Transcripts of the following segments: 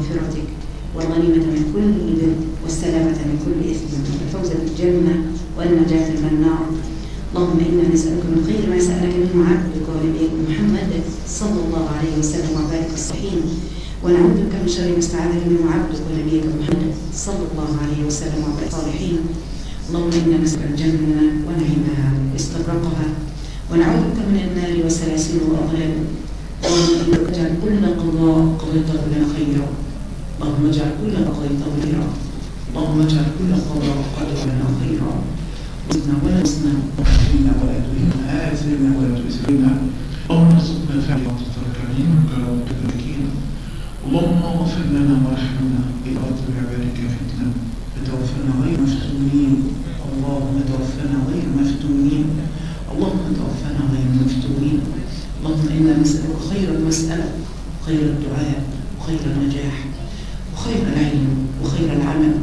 مغفرتك والغنيمة من كل بر والسلامة من كل إثم والفوز بالجنة والنجاة من النار. اللهم إنا نسألك من خير ما سألك منه عبدك ونبيك محمد صلى الله عليه وسلم وبارك الصحيحين، ونعوذ بك من شر ما استعاذ منه عبدك ونبيك محمد صلى الله عليه وسلم وبارك الصالحين. اللهم إنا نسألك الجنة ونعيمها واستبرقها، ونعوذ بك من النار وسلاسل وأغلال. اللهم إنك اجعل كل قضاء قضيته لنا خيرا، اللهم اجعل كل قضيته خيرا، اللهم اجعل كل قضاء قضيته لنا خيرا. وزدنا ولا تزدنا، واكرمنا ولا تهنا، آثرنا ولا تؤثرنا. اللهم ارزقنا فعل التركين وكرامة الملكين. اللهم اغفر لنا وارحمنا بإرادة عبادك فتنة، وتوفنا غير مفتونين. اللهم توفنا غير مفتونين، اللهم توفنا غير مفتونين. اللهم إنا نسألك خير المسألة، خير الدعاء، وخير النجاح، وخير العلم، وخير العمل،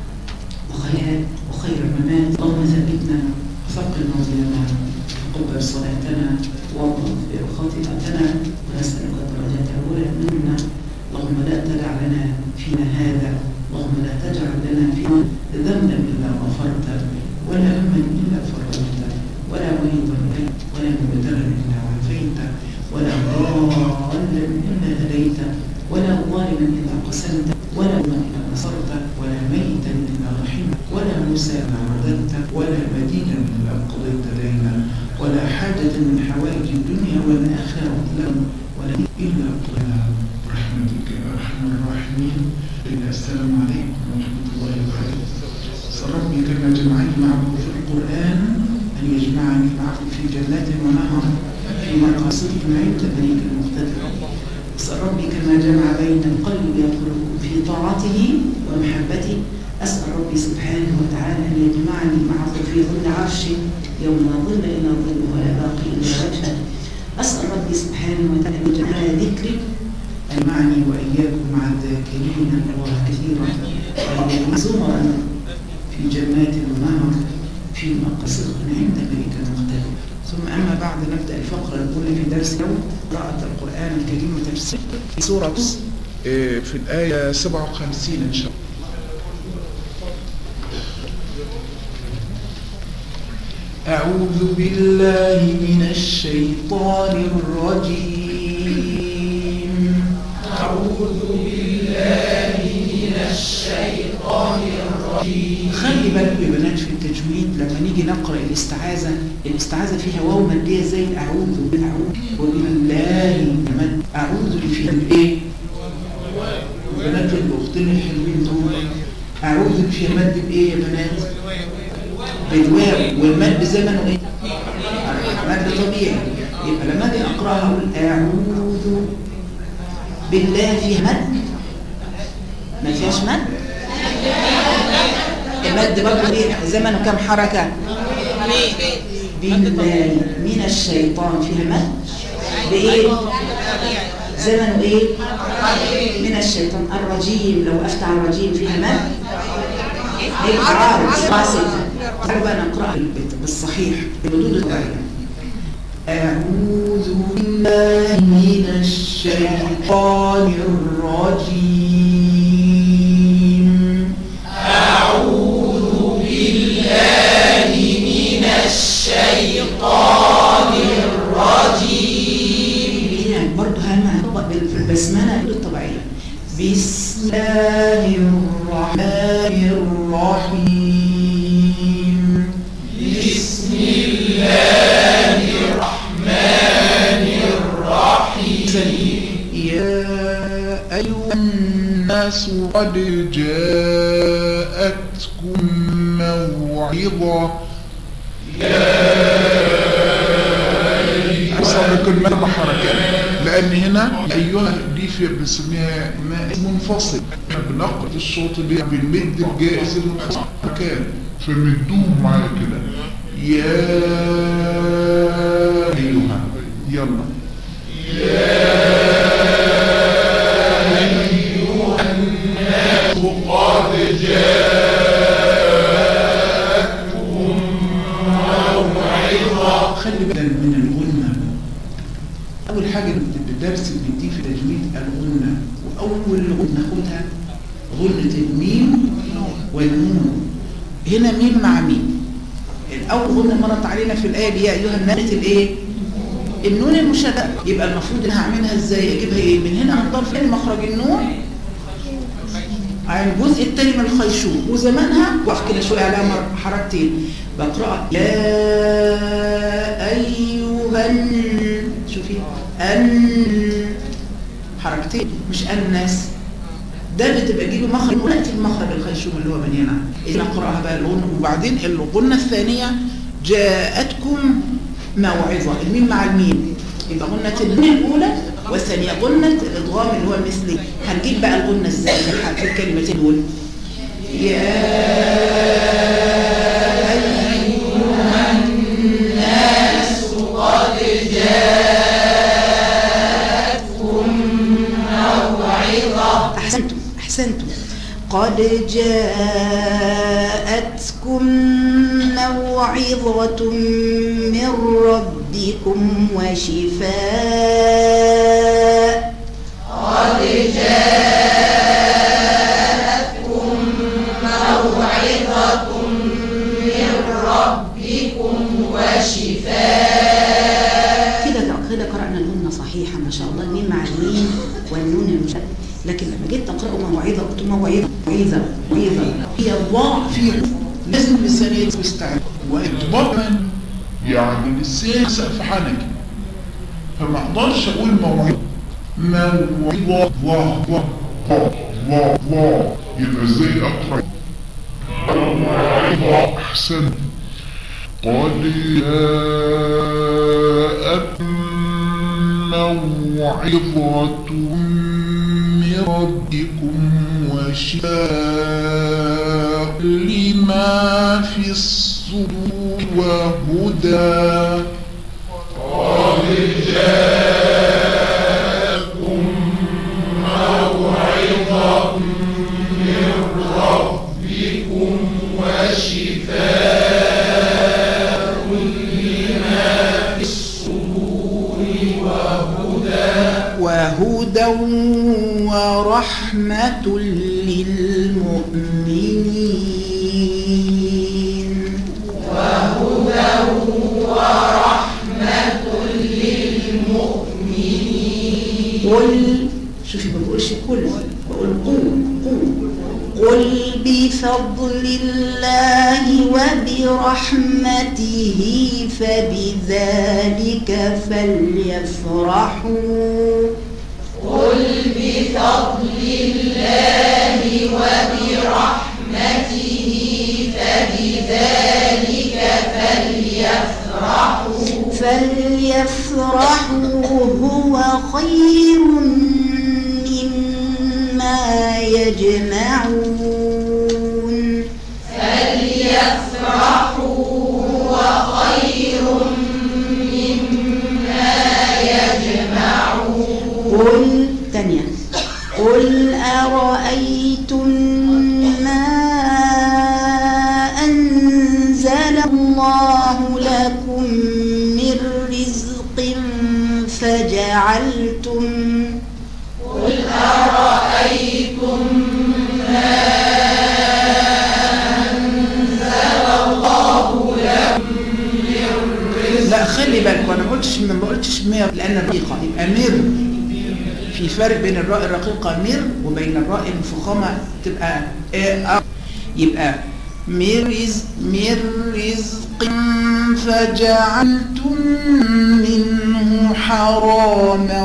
وخير الممات. اللهم ثبتنا وثقل موازيننا، وقبل صلاتنا، واغفر خطيئتنا، ونسألك الدرجات الأولى منا. اللهم لا تدع لنا فينا هذا، اللهم لا تجعل لنا فينا ذنبا إلا غفرته، ولا هما إلا فرجته، ولا مريضا ولا مبتلا إلا عافيته، ولا ضالا إلا هديته، ولا ظالما إلا قسمته، ولا ظلما إلا نصرته، ولا ميتا إلا رحمته، ولا موسى إلا رددته، ولا مدينا إلا قضيت دينا، ولا حاجة من حوائج الدنيا والآخرة ولا إلا قضيناها برحمتك يا أرحم الراحمين. السلام عليكم ورحمة الله وبركاته. أسأل ربي كما جمعني معه في القرآن أن يجمعني معه في جنات ونهر في مقاصده عند مليك المقتدر. أسأل ربي كما جمع بين القلب يخلق في طاعته ومحبته، أسأل ربي سبحانه وتعالى أن يجمعني معه في ظل عرشه يوم لا ظل إلا ظله ولا باقي إلا وجهه. أسأل ربي سبحانه وتعالى أن يجعل ذكري أجمعني وإياكم مع الذاكرين الله كثيرا وإياكم زمرا في جنات ونهر في مقاصد عند ملك المقتدر. ثم أما بعد، نبدأ الفقرة الأولى في درس اليوم، قراءة القرآن الكريم وتفسير في سورة في الآية 57 إن شاء الله. أعوذ بالله من الشيطان الرجيم. أعوذ بالله من الشيطان الرجيم. خلي بالكم يا بنات في التجويد لما نيجي نقرأ الاستعاذة فيها واو مادية زي أعوذ وبالله. أعوذ فيها بإيه؟ بنات الأختين الحلوين دول، أعوذ فيها مد بإيه يا بنات؟ بالواو، والمد زمنه إيه؟ مد طبيعي. يبقى لما أجي أقرأها أقول أعوذ بالله فيها مد؟ ما فيهاش مد؟ المد برضه ليه زمنه كم حركة؟ بالله من الشيطان فيها مد بإيه؟ زمنه إيه؟ من الشيطان. الرجيم لو أفتح الرجيم فيها مد يبقى عارض قاسم. بقى نقرأ بالصحيح بردود الطبيعية. أعوذ بالله من الشيطان الرجيم. أعوذ بالله من الشيطان الرجيم. هنا برضه هنطبق في البسملة الطبيعية. بسم الله الرحمن الرحيم. بسم الله الرحمن الرحيم. يا أيها الناس قد جاءتكم موعظة. أصابك المربع حركات، لأن هنا أيها دي في بنسميها منفصل. بنقل الصوت بالمد الجائز المنفصل حركات، فمدوه معايا كده. يا أيها، يلا يا أيها الناس قد جاءتكم موعظة. خلي بالك من الغنة. أول حاجة الدرس اللي بيديه في تجويد الغنة، وأول غنة ناخدها غنة الميم والنون. هنا ميم مع ميم. الأول غنة مرت علينا في الآية يا أيها الناس الإيه؟ النون المشددة. يبقى المفروض إنها هعملها إزاي؟ أجيبها إيه؟ من هنا هنضرب فين مخرج النون على الجزء الثاني من الخيشوم، وزمانها وقف كده شوية عليها حركتين بقرأ يا أيها شوفي حركتين مش الناس. ده بتبقى تجيبي مخرج ونأتي المخرج الخيشوم اللي هو من هنا. إذا نقرأها بقى الغنة. وبعدين الغنة الثانية جاءتكم موعظة، الميم مع الميم يبقى غنة النون الأولى، والثانية غنة الإضغام اللي هو المثلي. هنجيب بقى الغنة ازاي في الكلمتين دول. يا أيها الناس قد جاءتكم موعظة. أحسنتم. قد جاءتكم موعظة من ربكم وشفاء. قد جاءتكم موعظة من ربكم وشفاء. كده قرأنا الغنة صحيحة ما شاء الله، الميم مع الميم والنون المشددة. لكن لما جيت تقرأوا موعظة قلت موعظة هي الضاء في لازم اللسان يستعمل وإطباقا يعني لسان سقف حنكي، فما اقدرش اقول موعظة يبقى ازاي اقرأ موعظة. احسن. قد جاءتكم موعظة من ربكم وشفاء لما في الصدور وهدى. قد جاءتكم موعظة من ربكم وشفاء لما في الصدور وهدى ورحمة للمؤمنين. وهدى ورحمة للمؤمنين. قل شوفي ما بقولش كل، بقول قل بفضل الله وبرحمته فبذلك فليفرحوا. قل بفضل الله وبرحمته فبذلك فليفرحوا هو خير مما يجمعون. فليفرحوا هو خير مما يجمعون. قل أرأيتم ما أنزل الله لكم من رزق فجعلتم. قل أرأيتم ما أنزل الله لكم من رزق. لا خلي بالك، وانا ما قلتش مير لأن الرقيقة يبقى مير. في فرق بين الراء الرقيقة مر وبين الراء المفخمة تبقى يبقى من رزق فجعلتم منه حراما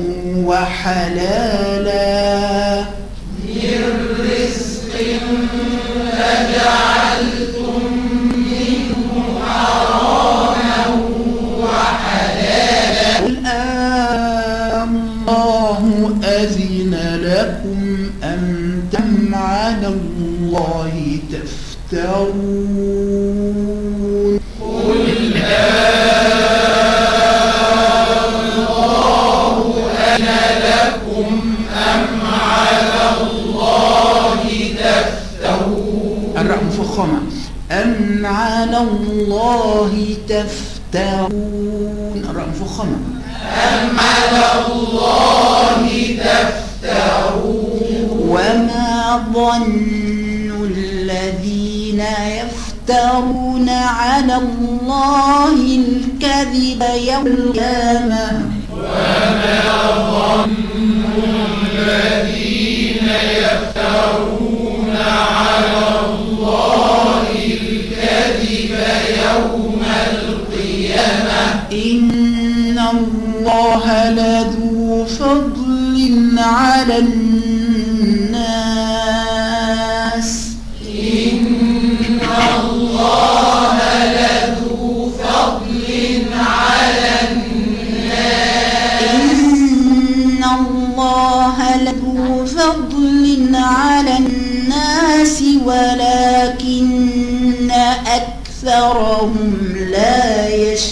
وحلالا. من رزق فجعلتم منه حراما وحلالا. قل الله أذن لكم أم على الله تفترون. قل الله أذن لكم أم على الله تفترون. الراء مفخمة. أم على الله تفترون. الراء مفخمة. أم على الله تفترون. ظن الذين يفترون على الله الكذب يوم القيامة وما ظن الذين يفترون على الله الكذب يوم القيامة إن الله لذو فضل على الناس إن الله لذو فضل على الناس إن الله لذو فضل على الناس ولكن أكثرهم لا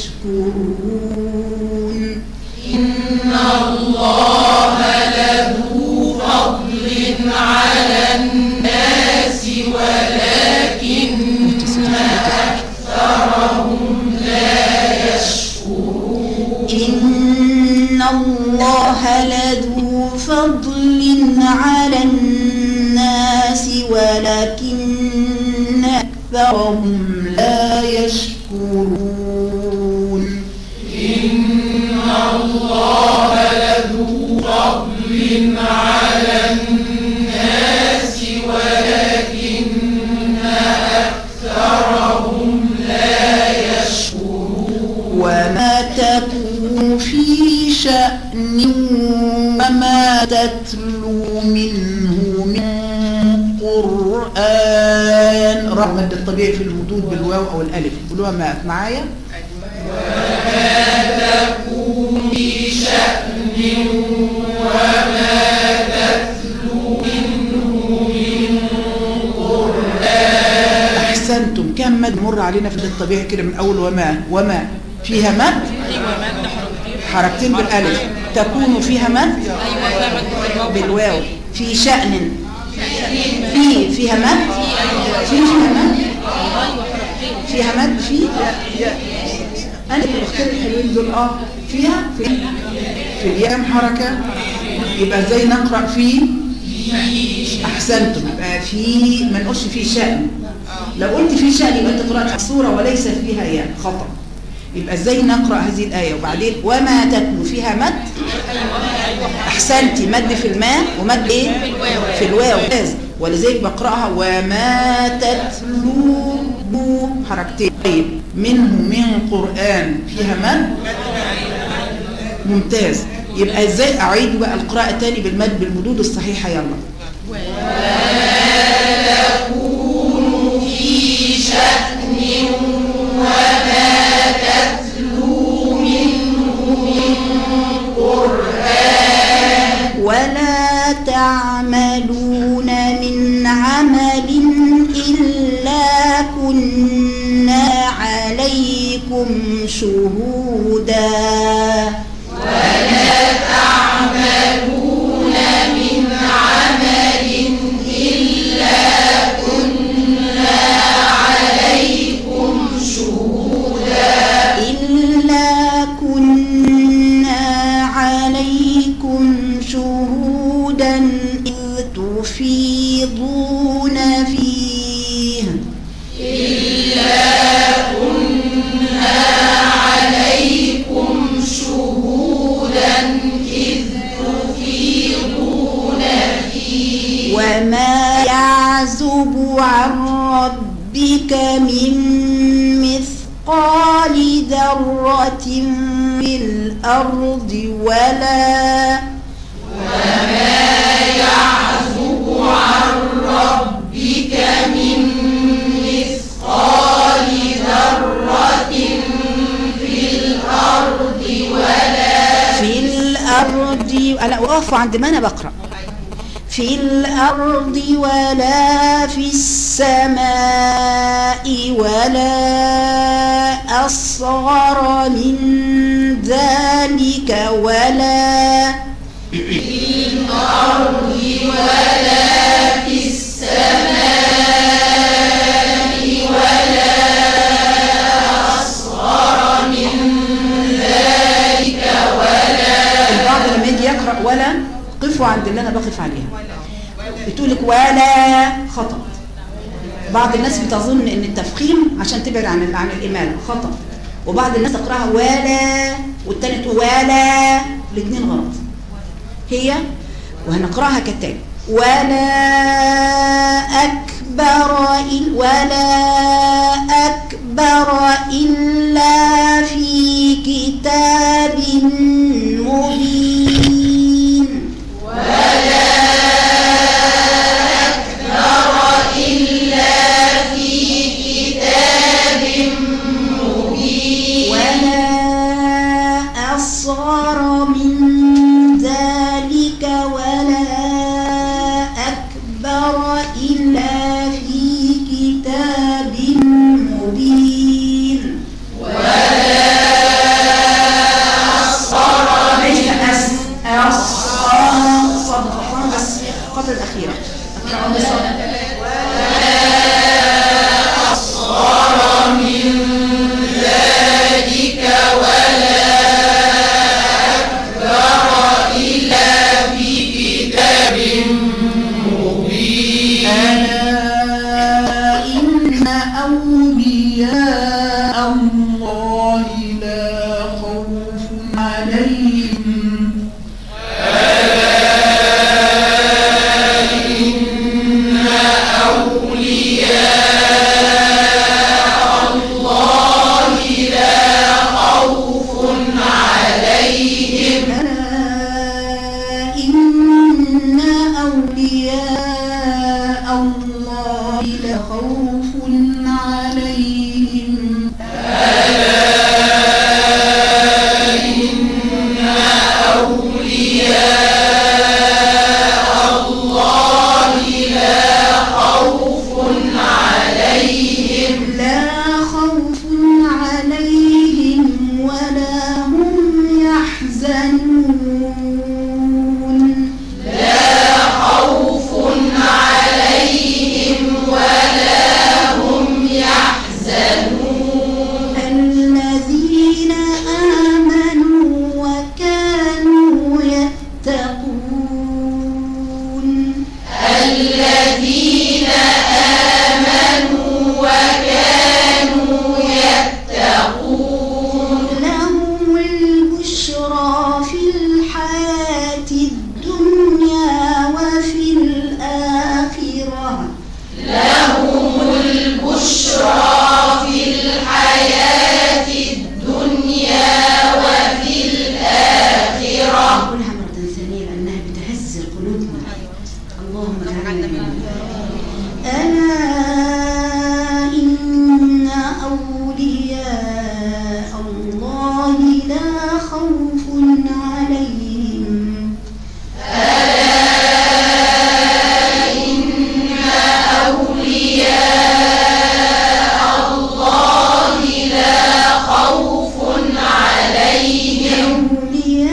يشكرون إن الله لذو فضل على الناس ولكن أكثرهم لا يشكرون إن الله لذو فضل على الناس ولكن أكثرهم لا يشكرون إن الله لذو فضل على الناس ولكن أكثرهم لا يشكرون وما تكون في شأن وما تتلو منه من قرآن راح مد الطبيعي في المدود بالواو أو الألف قولوها معايا وما تكون في شأن وما تتلو منه من قرآن أحسنتم كم مد مر علينا في الطبيعي كده من أول وما فيها مد حركتين بالألف تكون فيها مد بالواو في شأن فيها مد فيها مد أنا الاختيار الحلوين دول فيها في الياء حركة يبقى ازاي نقرأ في أحسنتم يبقى في ما نقولش في شأن لو قلت في شأن يبقى أنت قرأت الصورة وليس فيها ياء خطأ يبقى ازاي نقرأ هذه الآية وبعدين وما تتلو فيها مد أحسنتي مد في الماء ومد إيه في الواو ولذلك بقرأها وما تتلو حركتين طيب منه من قرآن فيها مد ممتاز يبقى ازاي أعيد بقى القراءة تاني بالمد بالمدود الصحيحة يلا وما تكون في شأن وما تتلو منه من قرآن ولا تعملون من عمل إلا كنا عليكم شهودا ولا تعملون من عمل إلا كنا عليكم شهودا إلا كنا عليكم شهودا إذ تفيضون فيه إلا كنا عليكم شهودا إذ تفيضون فيه وما يعزب عن ربك من مثقال ذرة في الأرض وما يعزب عن ربك من مثقال ذرة في الأرض أنا أقف عند ما أنا بقرأ في الأرض ولا في السماء ولا أصغر من ذلك ولا في الأرض ولا في السماء ولا أصغر من ذلك ولا البعض لما يجي يقرأ ولا قفوا عند اللي أنا بقف عليها بتقولك ولا خطأ. بعض الناس بتظن ان التفخيم عشان تبعد عن الإمالة خطأ، وبعض الناس تقراها ولا والتاني تقول ولا، الاثنين غلط. هي وهنقراها كالتالي: ولا أكبر إلا في كتاب مبين. ولا أكبر إلا في كتاب مبين. ولا أصغر من ذلك ولا أكبر إلا في كتاب مبين. ولا أصغر من صدق بس قبل الأخيرة. أصغر من ذلك ولا أكبر إلا في كتاب مبين. ألا إن أولياء الله لا خوف عليهم.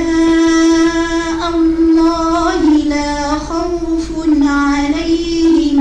عليهم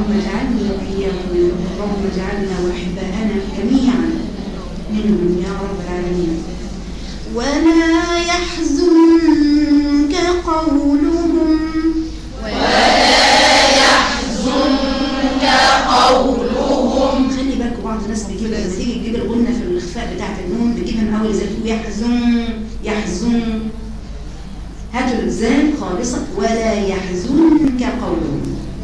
اللهم اجعلني وإياكم منهم، اللهم اجعلنا وأحباءنا جميعا منهم يا رب العالمين. ولا يحزنك قولهم خلي بالكم بعض الناس بيجيب لما تيجي تجيب الغنة في الإخفاء بتاعة النون بتجيبها من أول زي يحزن هاتوا الزال خالصة. ولا يحزنك قولهم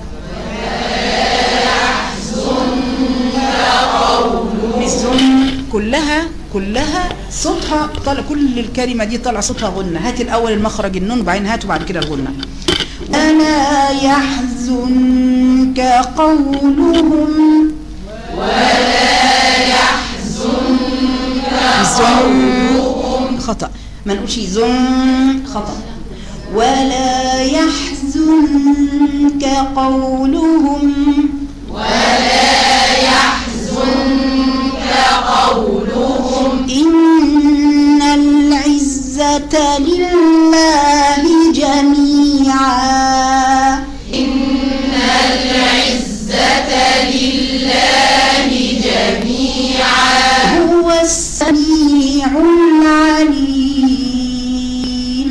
الزن كلها صوتها طالع، كل الكلمة دي طالع صوتها غنة. هات الأول المخرج النون وبعدين هات وبعد كده الغنة. ولا يحزنك قولهم زن خطأ، ما نقولش زن خطأ. ولا يحزنك قولهم إن العزة لله جميعا هو السميع العليم.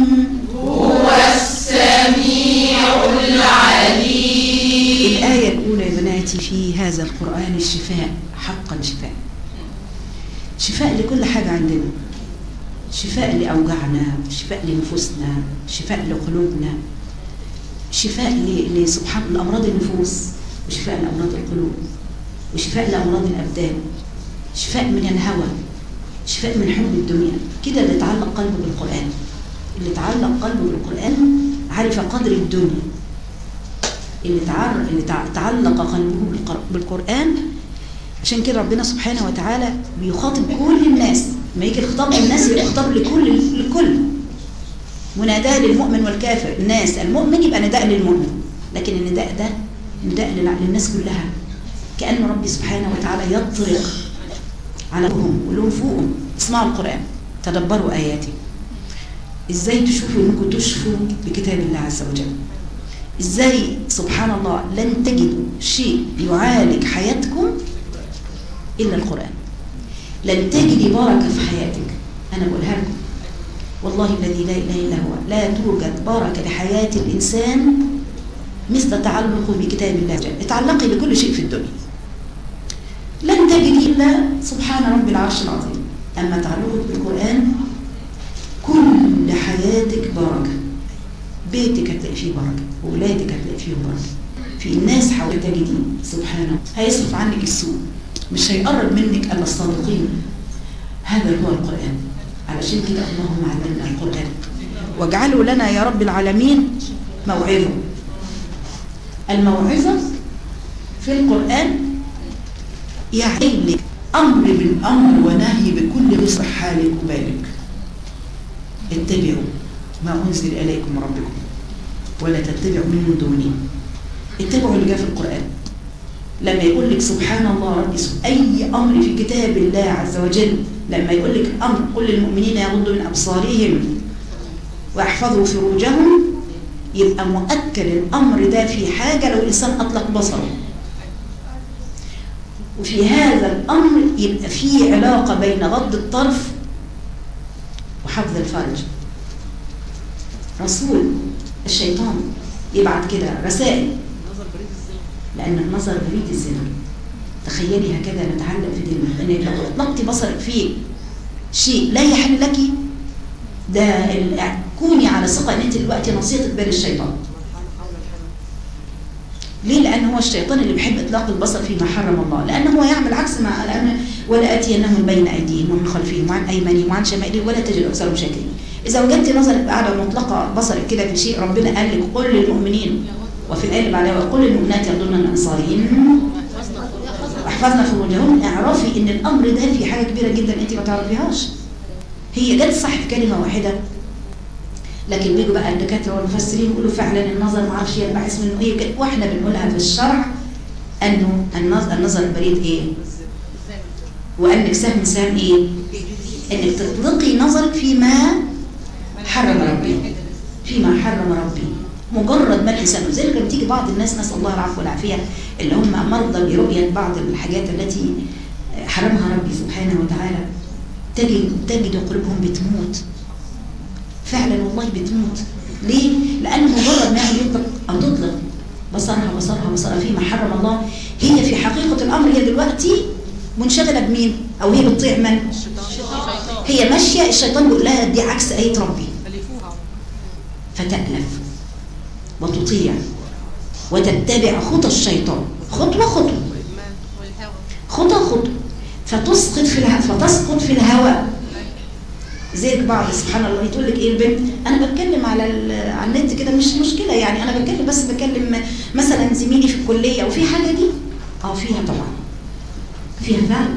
الآية الأولى يا بناتي في هذا القرآن الشفاء، حقا شفاء، شفاء لكل حاجة عندنا، شفاء لأوجعنا، شفاء لنفوسنا، شفاء لقلوبنا، شفاء لسبحان الأمراض النفوس، وشفاء لأمراض القلوب، وشفاء لأمراض الأبدان، شفاء من الهوى، شفاء من حب الدنيا. كده اللي تعلق قلبه بالقرآن، اللي تعلق قلبه بالقرآن عرف قدر الدنيا، اللي تعلق قلبه بالقرآن. عشان كده ربنا سبحانه وتعالى بيخاطب كل الناس، ما يجي الخطاب للناس يبقى خطاب لكل مناداه للمؤمن والكافر. الناس المؤمن يبقى نداء للمؤمن، لكن النداء ده نداء للناس كلها، كأن ربي سبحانه وتعالى يطرق على قلوبهم ولهم فوقهم. اسمعوا القرآن، تدبروا آياته، ازاي تشوفوا انكم تشفوا بكتاب الله عز وجل، ازاي سبحان الله لن تجدوا شيء يعالج حياتكم إلا القرآن. لن تجدي بركة في حياتك، أنا بقولها لكم والله الذي لا إله إلا هو، لا توجد بركة لحياة الإنسان مثل تعلقه بكتاب الله جل. اتعلقي بكل شيء في الدنيا، لن تجدي إلا سبحان رب العرش العظيم. أما تعلقك بالقرآن كل حياتك بركة، بيتك هتلاقي فيه بركة، وولادك هتلاقي فيهم بركة، في الناس حواليك تجدي سبحانه هيصرف عنك السوء، مش هيقرب منك الا الصادقين. هذا هو القرآن. علشان كده اللهم علمنا القرآن واجعله لنا يا رب العالمين موعظة. الموعظة في القرآن يعني لك أمر بالأمر ونهي بكل بصح حالك وبالك. اتبعوا ما أنزل إليكم ربكم ولا تتبعوا من دونه. اتبعوا اللي جاء في القرآن. لما يقول لك سبحان الله ربي أي أمر في كتاب الله عز وجل، لما يقول لك أمر قل للمؤمنين يغضوا من أبصارهم ويحفظوا فروجهم، يبقى مؤكد الأمر ده في حاجة لو الإنسان أطلق بصره. وفي هذا الأمر يبقى فيه علاقة بين غض الطرف وحفظ الفرج. رسول الشيطان يبعت كده رسائل، لأن النظر بريد الزنا. تخيلي هكذا نتعلق في ديننا، أنك لو أطلقتي بصرك فيه شيء لا يحل لك، ده كوني على ثقة أن أنت دلوقتي نصيتك بين الشيطان. ليه؟ لأن هو الشيطان اللي بيحب إطلاق البصر فيما حرم الله، لأنه هو يعمل عكس ما لأن ولا آتينهم من بين أيديهم ومن خلفهم وعن أيمانهم وعن شمائلهم ولا تجد أكثرهم شاكرين. إذا وجدت نظرك قاعدة مطلقة بصرك كده في شيء، ربنا قال لك قل للمؤمنين، وفي الآية اللي بعدها وقل للمؤمنات يغضضن من أبصارهن واحفظن فروجهن. اعرفي إن الأمر ده في حاجة كبيرة جدا أنت ما تعرفيهاش. هي جت صح في كلمة واحدة، لكن بيجوا بقى الدكاتره والمفسرين يقولوا فعلا النظر ما اعرفش ينبعث منه ايه، واحنا بنقولها في الشرع انه النظر البريد ايه؟ وانك سهم سهم ايه؟ انك تطلقي نظرك فيما حرم ربي، فيما حرم ربي. مجرد ما الإنسان، وذلك لما تيجي بعض الناس نسأل الله العفو والعافية اللي هم مرضى برؤية بعض الحاجات التي حرمها ربي سبحانه وتعالى، تجد قلوبهم بتموت فعلا والله بتموت. ليه؟ لأن مجرد ما يطلق أو تطلق بصرها فيما حرم الله، هي في حقيقة الأمر هي دلوقتي منشغلة بمين؟ أو هي بتطيع من؟ هي ماشية، الشيطان بيقول لها دي عكس آية ربي، فتألف وتطيع وتتبع خطى الشيطان، خطوة فتسقط في الهوى. زي بعض سبحان الله تقول لك ايه البنت، انا بتكلم على النت كده مش مشكله يعني، انا بكلم مثلا زميلي في الكليه وفي حاجه دي فيها طبعا، فيها فعلا،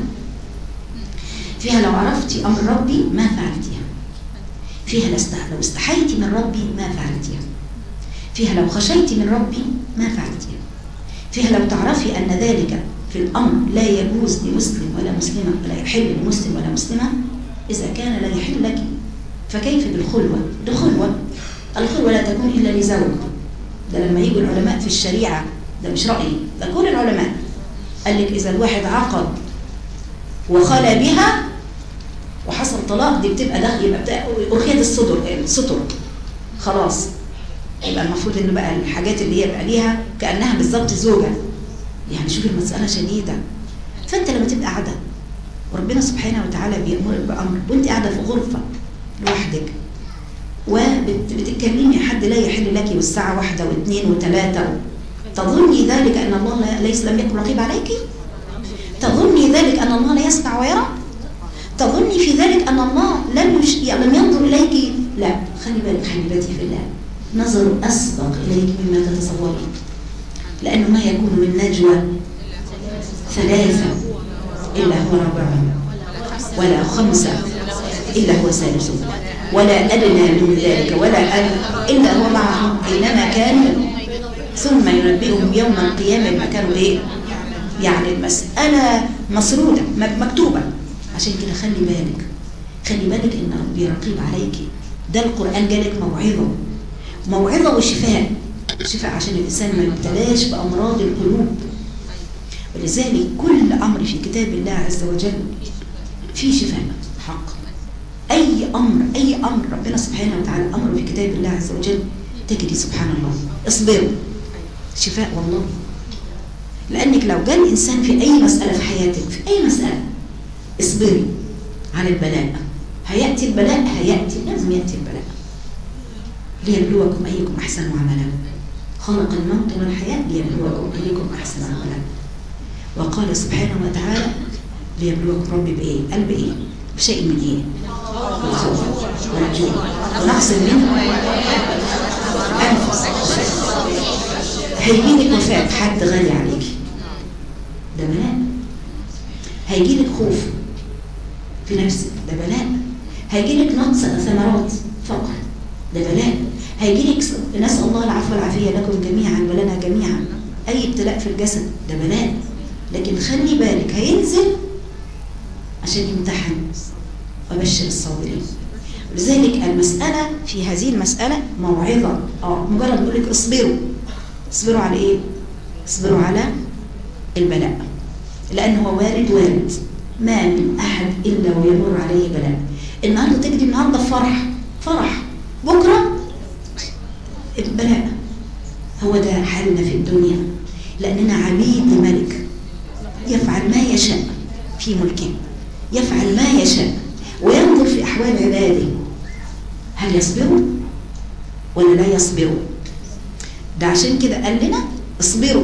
فيها لو عرفتي امر ربي ما فعلتيها، فيها لو استحيتي من ربي ما فعلتيها، فيها لو خشيتي من ربي ما فعلتيها، فيها لو تعرفي ان ذلك في الامر لا يجوز لمسلم ولا مسلمه، ولا يحل لمسلم ولا مسلمه، إذا كان لا يحل لك فكيف بالخلوة؟ الخلوة لا تكون إلا لزوج. ده لما يجوا العلماء في الشريعة، ده مش رأيي، ده كل العلماء قال لك إذا الواحد عقد وخلى بها وحصل طلاق، دي بتبقى داخل، يبقى أرخية الستر خلاص، يبقى المفروض إنه بقى الحاجات اللي هي بقى ليها كأنها بالظبط زوجة. يعني شوفي المسألة شديدة. فأنت لما تبقى قاعدة وربنا سبحانه وتعالى بيأمرك بأمر وانت قاعدة في غرفة لوحدك وبتتكلمي حد لا يحل لك والساعة 1 و2 و3، تظني ذلك أن الله لم يكن رقيب عليك؟ تظني ذلك أن الله لا يسمع ويرى؟ تظني في ذلك أن الله لم ينظر إليك؟ لا، خلي بالك حبيبتي في الله، نظر أسبق إليك مما تتصورين، لأنه ما يكون من نجوى 3 إلا هو رابعهم، ولا 5 إلا هو سادسهم، ولا أدنى من ذلك ولا إلا هو معهم أينما كانوا، ثم ينبئهم يوم القيامة بما كانوا إيه؟ يعني المسألة مسرودة مكتوبة. عشان كده خلي بالك إن ربي رقيب عليك. ده القرآن جالك موعظة وشفاء عشان الإنسان ما يبتلاش بأمراض القلوب. ولذلك كل أمر في كتاب الله عز وجل فيه شفاء حق. أي أمر ربنا سبحانه وتعالى أمره في كتاب الله عز وجل تجري سبحان الله. اصبروا، شفاء والله. لأنك لو جاء الإنسان في أي مسألة في حياتك، في أي مسألة، اصبري على البلاء. هيأتي البلاء، لازم يأتي البلاء ليبلوكم أيكم أحسن عملا. خلق الموت والحياة ليبلوكم أيكم أحسن عملا. وقال سبحانه وتعالى ليبلوكم ربي بإيه؟ قال بإيه؟ بشيء من إيه؟ بالخوف والجوع ونقص من أنفس. هيجيلك وفاة حد غالي عليك، ده بلاء. هيجيلك خوف في نفسك، ده بلاء. هيجيلك نقص ثمرات فقر، ده بلاء. هيجيلك، نسأل الله العفو والعافية لكم جميعا ولنا جميعا، أي ابتلاء في الجسد ده بلاء. لكن خلي بالك هينزل عشان يمتحن، وبشر الصابرين. لذلك المسألة في هذه المسألة موعظة. مجرد بقول لك اصبروا على ايه؟ اصبروا على البلاء، لأنه هو وارد. ما من أحد إلا ويمر عليه بلاء. النهارده تجدي النهارده فرح، بكرة البلاء. هو ده حالنا في الدنيا، لأننا عبيد لملك يفعل ما يشاء في ملكه، يفعل ما يشاء وينظر في أحوال عباده، هل يصبروا ولا لا يصبروا؟ ده عشان كده قال لنا اصبروا،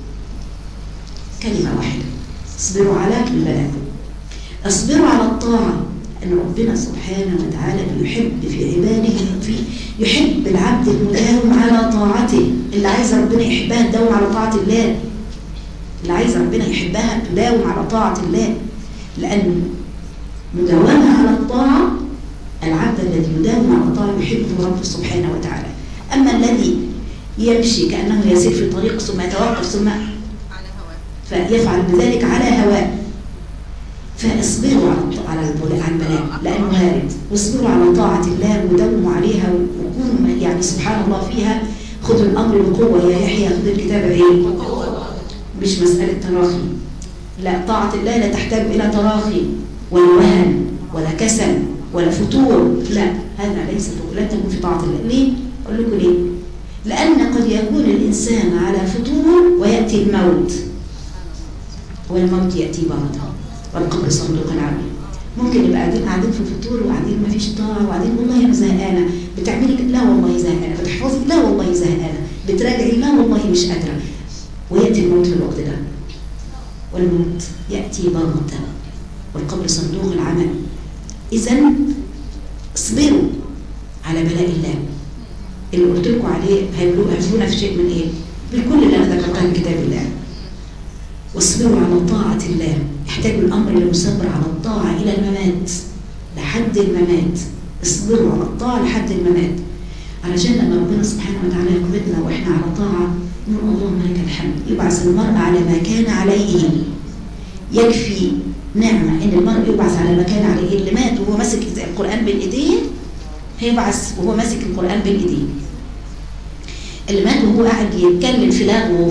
كلمة واحدة، اصبروا على البلاء، اصبروا على الطاعة. أن ربنا سبحانه وتعالى يحب في عباده، يحب العبد المداوم على طاعته. اللي عايز ربنا يحبها تداوم على طاعة الله، اللي عايز ربنا يحبها تداوم على طاعة الله، لأن مداومة على الطاعة، العبد الذي يداوم على الطاعة يحبه رب سبحانه وتعالى. أما الذي يمشي كأنه يسير في طريق ثم يتوقف ثم فيفعل بذلك على هواه، فاصبروا على البلاء لأنه وارد، واصبروا على طاعة الله وداوموا عليها، وكونوا يعني سبحان الله فيها خذوا الأمر بقوة يا يحيى، خذ الكتاب إيه؟ مش مسألة تراخي. لا، طاعة الله لا تحتاج إلى تراخي ولا وهن ولا كسل ولا فتور. لا، هذا ليس لا تكون في طاعة الله. ليه؟ أقول لكم ليه؟ لأن قد يكون الإنسان على فتور ويأتي الموت، والموت يأتي بغتة، والقبر صندوق العمل. ممكن يبقى قاعدين في الفطور وقاعدين ما فيش طاعة وقاعدين والله أنا زهقانة، بتعملي لا والله زهقانة، بتحفظي لا والله زهقانة، بتراجعي لا والله مش قادرة، ويأتي الموت في الوقت ده. والموت يأتي بغتة، والقبر صندوق العمل. إذن اصبروا على بلاء الله اللي قلت لكم عليه، هيبلونا في شيء من ايه؟ بالكل اللي انا ذكرتها من كتاب الله. واصبروا على طاعة الله. يحتاج الامر للمصبر على الطاعة الى الممات، لحد الممات. اصبروا على الطاعة لحد الممات، علشان لما ربنا سبحانه وتعالى يقبضنا واحنا على طاعة نقول اللهم لك الحمد. يبعث المرء على ما كان عليه. يكفي نعمة ان المرء يبعث على ما كان عليه. اللي مات وهو ماسك القرآن بالايدين هيبعث وهو ماسك القرآن بالايدين. اللي مات وهو قاعد يتكلم في لغو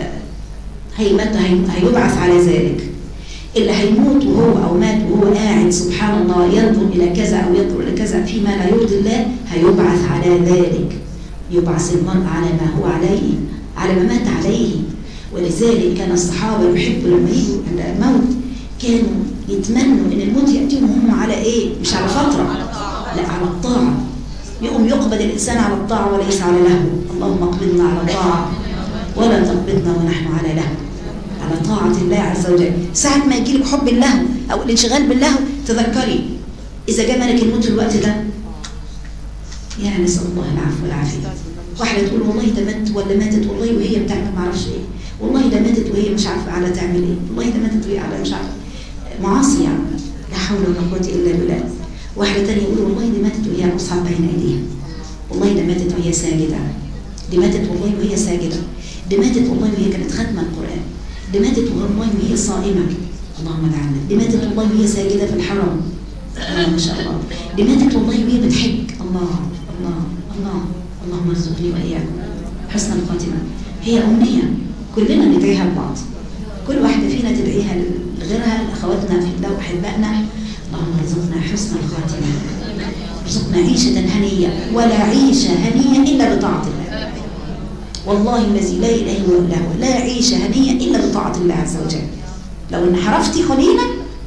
هيبعث على ذلك. اللي هيموت وهو او مات وهو قاعد سبحان الله ينظر الى كذا او ينظر الى كذا فيما لا يرضي الله هيبعث على ذلك. يبعث المرء على ما هو عليه، على ما مات عليه. ولذلك كان الصحابه يحبوا لما يجوا عند الموت كانوا يتمنوا ان الموت ياتيهم هم على ايه؟ مش على فتره، لا على الطاعه. يقوم يقبض الانسان على الطاعه وليس على لهو. اللهم اقبضنا على طاعه ولا تقبضنا ونحن على لهو، على طاعه الله عز وجل. ساعه ما يجي لك حب اللهو او الانشغال باللهو تذكري اذا جاء ملك الموت في الوقت ده، يعني نسال الله العفو والعافيه. واحده تقول والله ده مات ولا ماتت والله وهي بتعمل ما اعرفش ايه، والله ده ماتت وهي مش عارفه على تعمل ايه، والله ده ماتت وهي على مش عارفه معاصي، يعني لا حول ولا قوه الا بالله. واحده ثانيه يقول والله دي ماتت وهي مصحف بين ايديها، والله ده ماتت وهي ساجده، دي ماتت والله وهي ساجده، دي ماتت والله وهي كانت ختمه القران، دي ماتت والله وهي صائمه، اللهم اجعلنا، دي ماتت والله وهي ساجده في الحرم، ما شاء الله، دي ماتت والله وهي بتحج. الله الله الله، اللهم ارزقني واياكم حسن الخاتمه. هي امنيه كلنا ندعيها لبعض، كل واحده فينا تدعيها لغيرها، لاخواتنا في الله واحبائنا. اللهم ارزقنا حسن الخاتمه، ارزقنا عيشه هنيه، ولا عيشه هنيه الا بطاعه الله. والله الذي لا اله الا هو، لا عيشه هنيه الا بطاعه الله عز وجل. لو انحرفتي قليلا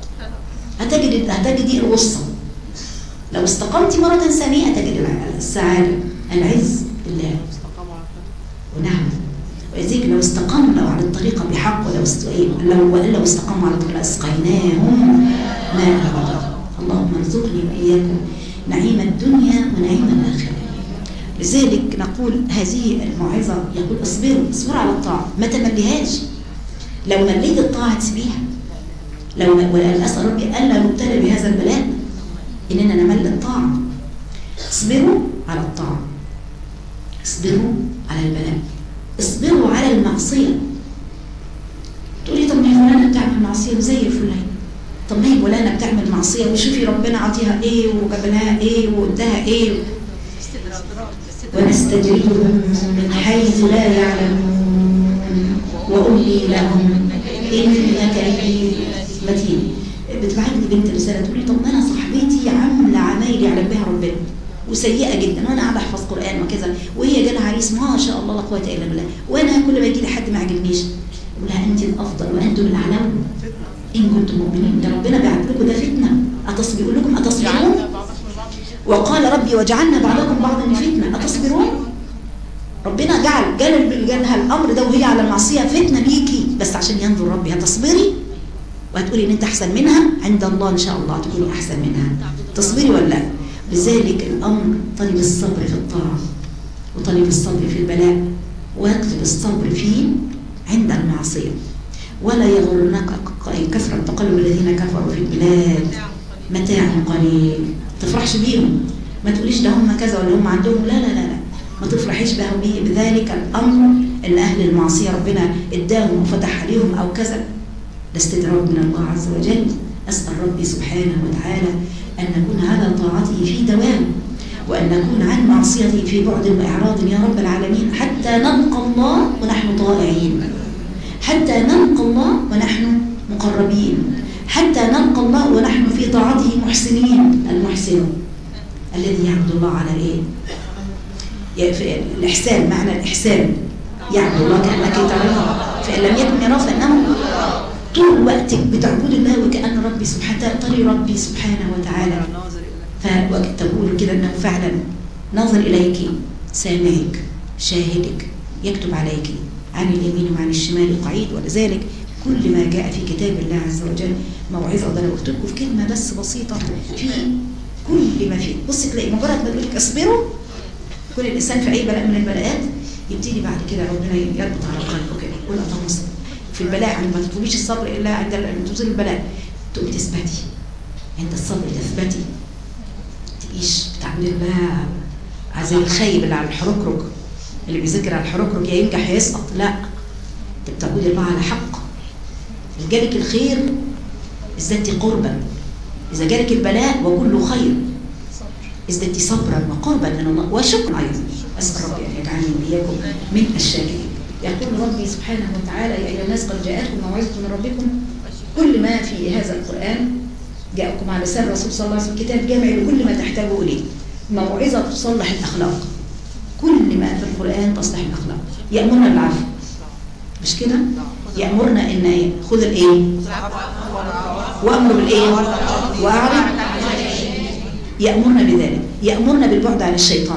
هتجدي الوسطى، لو استقمتي مرة ثانية هتجدي السعادة، العز بالله ونعم. ولذلك لو استقمنا على الطريقة بحق ولو استقموا على الطريقة اسقيناهم ماء غدقا. اللهم ارزقني وإياكم نعيم الدنيا ونعيم الآخرة. لذلك نقول هذه الموعظة، يقول اصبروا على الطاعة، ما تمليهاش. لو مليت الطاعة تسبيها، أسأل ربي ألا نبتلى بهذا البلاء إننا نمل الطاعة. اصبروا على الطاعة، اصبروا على البلاء، اصبروا على المعصية. تقولي طب ما هي فلانة بتعمل معصية وزي فلان، طب ما هي فلانة بتعمل معصية وشوفي ربنا عطيها ايه وجبلها ايه وادها ايه. ونستدرجهم من حيث لا يعلمون وأملي لهم إن كيدي متين. بتبعت لي بنت رساله تقول لي طب انا صاحبتي عامله عمايل يعلم بها ربنا وسيئه جدا، وانا قاعده احفظ قران وكذا، وهي جالها عريس ما شاء الله لا قوه الا بالله، وانا كل ما يجي لي حد ما عجبنيش اقول لها انت الافضل وانتم الاعلون ان كنتم مؤمنين. ده ربنا بعت لكم ده فتنه، بيقول لكم اتصبرون؟ وقال ربي وجعلنا بعضكم بعضا فتنه، اتصبرون؟ ربنا جالها الامر ده وهي على المعصيه فتنه ليكي، بس عشان ينظر ربي هتصبري وهتقولي ان انت احسن منها عند الله، ان شاء الله تكوني احسن منها. تصبري ولا لا؟ لذلك الامر طلب الصبر في الطاعه، وطلب الصبر في البلاء، ويطلب الصبر فيه عند المعصيه. ولا يغرنك كثره تقلب الذين كفروا في البلاد، متاع قليل. ما تفرحش بيهم، ما تقوليش ده هم كذا ولا هم عندهم، لا لا لا لا، ما تفرحيش بذلك الامر ان اهل المعصيه ربنا اداهم وفتح عليهم او كذا. ده استدراج من الله عز وجل. أسأل ربي سبحانه وتعالى أن نكون على طاعته في دوام، وأن نكون عن معصيته في بعد وإعراض يا رب العالمين، حتى نلقى الله ونحن طائعين، حتى نلقى الله ونحن مقربين، حتى نلقى الله ونحن في طاعته محسنين. المحسن الذي يعبد الله على إيه؟ الإحسان، معنى الإحسان يعبد الله كأنك تراه، فإن لم يكن يراه فإنه طول وقتك بتعبد الله وكأن ربي سبحانه وتعالى طري ربي سبحانه وتعالى، فتقول كده أنه فعلا ناظر إليك، سامعك، شاهدك، يكتب عليك عن اليمين وعن الشمال قعيد. ولذلك كل ما جاء في كتاب الله عز وجل موعظة. ده أنا قلت لكم في كلمة بس بسيطة في كل ما فيه. بص تلاقي مجرد ما يقول لك اصبروا، كل الإنسان في أي بلاء من البلاءات يبتدي بعد كده ربنا يربط على قلبه كده، يقول اللهم صل في البلاء. عند ما تطلبيش الصبر إلا عند نزول البلاء، تقومي تثبتي عند الصبر، تثبتي تبقيش بتعملي الله زي الخايب اللي على الحركرك، اللي بيذاكر على الحركرك يا ينجح يا يسقط. لا، انت بتعبدي الله على حق. إذا جالك الخير ازددتي قربا، إذا جالك البلاء وكله خير ازددتي صبرا وقربا من الله وشكرا أيضا. أسأل ربي أن يجعلني وإياكم من الشاكرين. يقول ربي سبحانه وتعالى يا أيها الناس قد جاءتكم موعظة من ربكم. كل ما في هذا القرآن جاءكم على لسان الرسول صلى الله عليه وسلم، كتاب جامع لكل ما تحتاجوا إليه، موعظة تصلح الأخلاق. كل ما في القرآن تصلح الأخلاق. يأمرنا بالعفو، مش كده؟ يأمرنا إن إيه؟ خذ الإيه؟ وأمر بالإيه؟ وأعرض. يأمرنا بذلك. يأمرنا بالبعد عن الشيطان،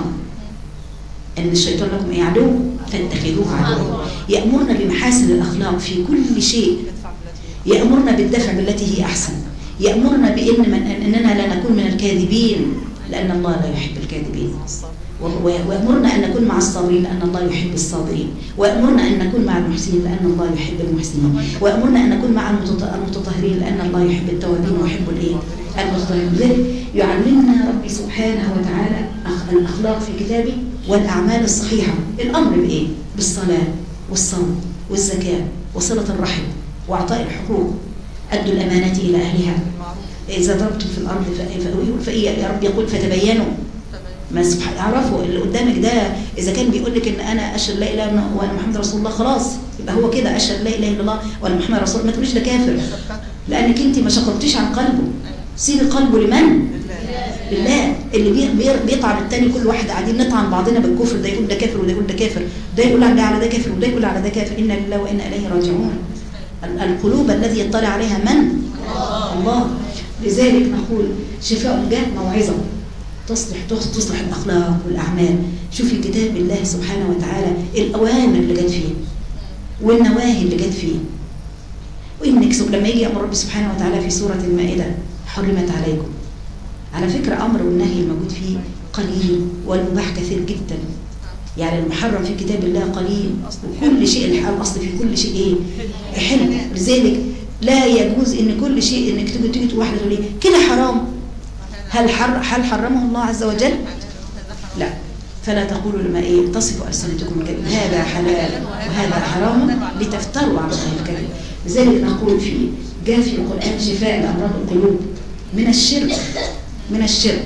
أن الشيطان لكم إيه؟ عدو فاتخذوه عدوا. يأمرنا بمحاسن الأخلاق في كل شيء. يأمرنا بالدفع بالتي هي أحسن. يأمرنا أننا لا نكون من الكاذبين لأن الله لا يحب الكاذبين. ويأمرنا أن نكون مع الصابرين لأن الله يحب الصابرين. ويأمرنا أن نكون مع المحسنين لأن الله يحب المحسنين. ويأمرنا أن نكون مع المتطهرين لأن الله يحب التوابين ويحب الإيه؟ المتطهرين. يعلمنا ربي سبحانه وتعالى الأخلاق في كتابه والأعمال الصحيحة. الأمر بإيه؟ بالصلاة والصوم والزكاة وصلة الرحم وإعطاء الحقوق، أدوا الأمانات إلى أهلها، إذا ضربتم في الأرض يا رب يقول فتبينوا. ما سبحان اعرفوا اللي قدامك ده إذا كان بيقول لك إن أنا أشهد لا إله إلا الله وأنا محمد رسول الله، خلاص يبقى هو كده أشهد لا إله إلا الله وأنا محمد رسول الله. ما تقوليش ده كافر، لأنك أنت ما شققتيش عن قلبه. سيب قلبه لمن؟ لله. اللي بيطعن التاني، كل واحد قاعدين نطعن بعضنا بالكفر، ده يقول ده كافر وده يقول ده كافر، ده يقول على ده كافر وده يقول على ده كافر. إنا لله وإنا إليه راجعون. القلوب الذي يطلع عليها من؟ الله. لذلك نقول شفاء جاء موعظة تصلح الأخلاق والأعمال. شوفي كتاب الله سبحانه وتعالى الأوامر اللي جت فيه والنواهي اللي جت فيه. وإنك لما يجي أمر ربي سبحانه وتعالى في سورة المائدة حرمت عليكم. على فكرة أمر والنهي الموجود فيه قليل والمباح كثير جدا. يعني المحرم في كتاب الله قليل، وكل شيء الأصل في كل شيء إيه؟ حلو. لذلك لا يجوز إن كل شيء إنك تيجي واحدة تقول لي كده حرام. هل حرمه الله عز وجل؟ لا. فلا تقولوا لما إيه تصف ألسنتكم الكذب هذا حلال وهذا حرام لتفتروا على الله الكذب. لذلك نقول جاء في القرآن شفاء لأمراض القلوب من الشرك. من الشرك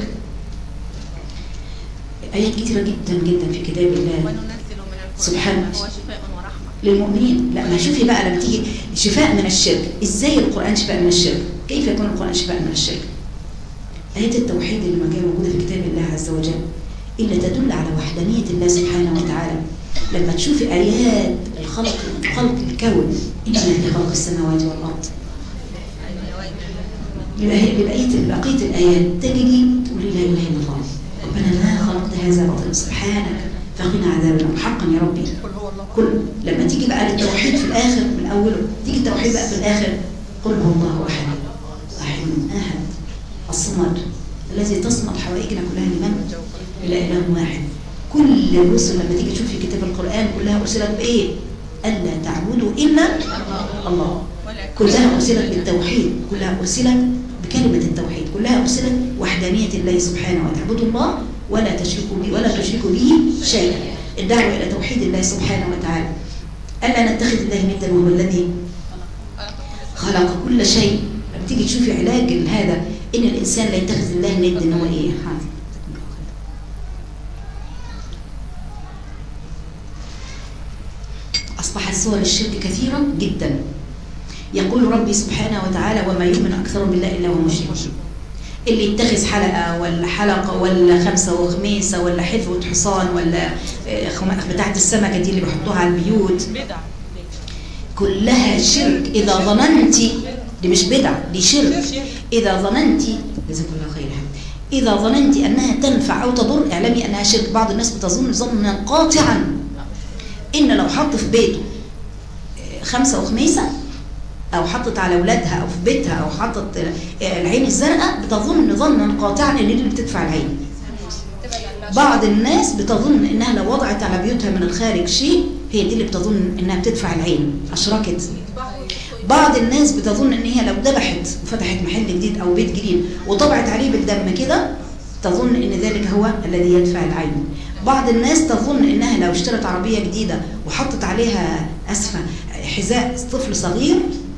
آيات كثيرة جدا جدا في كتاب الله سبحانه للمؤمنين. لا ما شوفي بقى لما تيجي شفاء من الشرك، ازاي القرآن شفاء من الشرك؟ كيف يكون القرآن شفاء من الشرك؟ آيات التوحيد اللي ما كانت موجودة في كتاب الله عز وجل إلا تدل على وحدانية الله سبحانه وتعالى. لما تشوفي آيات خلق الكون، إن في خلق السماوات والأرض، بقية الآيات تجدي تقولي لا إله إلا الله، ربنا ما خلقت هذا باطلا سبحانك فقنا عذاب النار. حقا يا ربي. لما تيجي بقى للتوحيد في الآخر من أوله، تيجي التوحيد بقى في الآخر قل هو الله أحد أحد الصمد الذي تصمد حوائجنا كلها لمن؟ إلى إله واحد. كل الرسل لما تيجي تشوف في كتاب القرآن كلها أرسلت بإيه؟ ألا تعبدوا إلا الله. كلها أرسلت بالتوحيد، كلها أرسلت بكلمة التوحيد، كلها أرسلت وحدانية الله سبحانه وتعالى. اعبدوا الله ولا تشركوا به شيئا. الدعوة إلى توحيد الله سبحانه وتعالى. ألا نتخذ الله ندا وهو الذي خلق كل شيء. لما تيجي تشوفي علاج هذا إن الإنسان لا يتخذ الله ند، إن هو إيه؟ صور الشرك كثيرة جدا. يقول ربي سبحانه وتعالى وما يؤمن أكثرهم بالله إلا وهم مشركون. اللي يتخذ حلقة ولا حلقة ولا خمسة وخميسة ولا حلفة حصان ولا بتاعت السمكة دي اللي بيحطوها على البيوت، كلها شرك. إذا ظننتي دي مش بدعة، دي شرك. إذا ظننتي جزاك الله خير، إذا ظننتي أنها تنفع أو تضر اعلمي أنها شرك. بعض الناس بتظن ظنا قاطعا إن لو حط في بيته خمسة وخميسة أو حطت على أولادها أو في بيتها أو حطت العين الزرقاء بتظن ظنا قاطعا إن دي اللي بتدفع العين. بعض الناس بتظن إنها لو وضعت على بيوتها من الخارج شيء هي دي اللي بتظن إنها بتدفع العين، أشركت. بعض الناس بتظن إن هي لو ذبحت وفتحت محل جديد أو بيت جديد وطبعت عليه بالدم كده تظن إن ذلك هو الذي يدفع العين. بعض الناس تظن إنها لو اشترت عربية جديدة وحطت عليها أسفة حذاء طفل صغير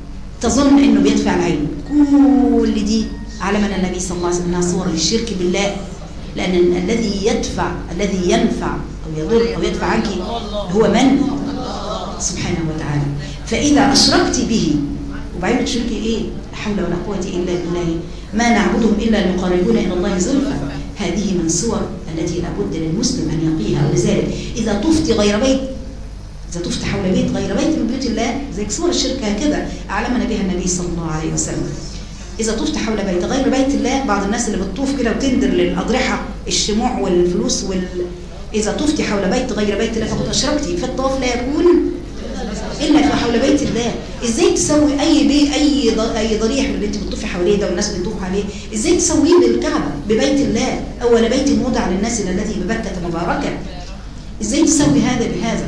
تظن إنه بيدفع العين. كل دي علمنا النبي صلى الله عليه وسلم انها صور للشرك بالله، لأن الذي يدفع الذي ينفع أو يضر أو يدفع عنك هو من؟ سبحانه وتعالى. فإذا أشركت به وبعدين تشركي إيه؟ لا حول ولا قوة إلا بالله، ما نعبدهم إلا ليقربونا إلى الله زلفى. هذه من صور التي لابد للمسلم أن يقيها. ولذلك إذا طفت غير بيت، إذا طفت حول بيت غير بيت من بيوت الله زي صور الشرك هكذا أعلمنا بها النبي صلى الله عليه وسلم. إذا طفت حول بيت غير بيت الله، بعض الناس اللي بتطوف كده وتندر للأضرحة الشموع والفلوس إذا طفت حول بيت غير بيت الله فقد أشركتي. فالطواف لا يكون إلا في حول بيت الله. إزاي تسوي أي بيت أي ضريح اللي أنت بتطوفي حواليه ده والناس بتطوف عليه، إزاي تسويه بالكعبة ببيت الله أول بيت وضع للناس الذي ببكة مباركة؟ إزاي تسوي هذا بهذا؟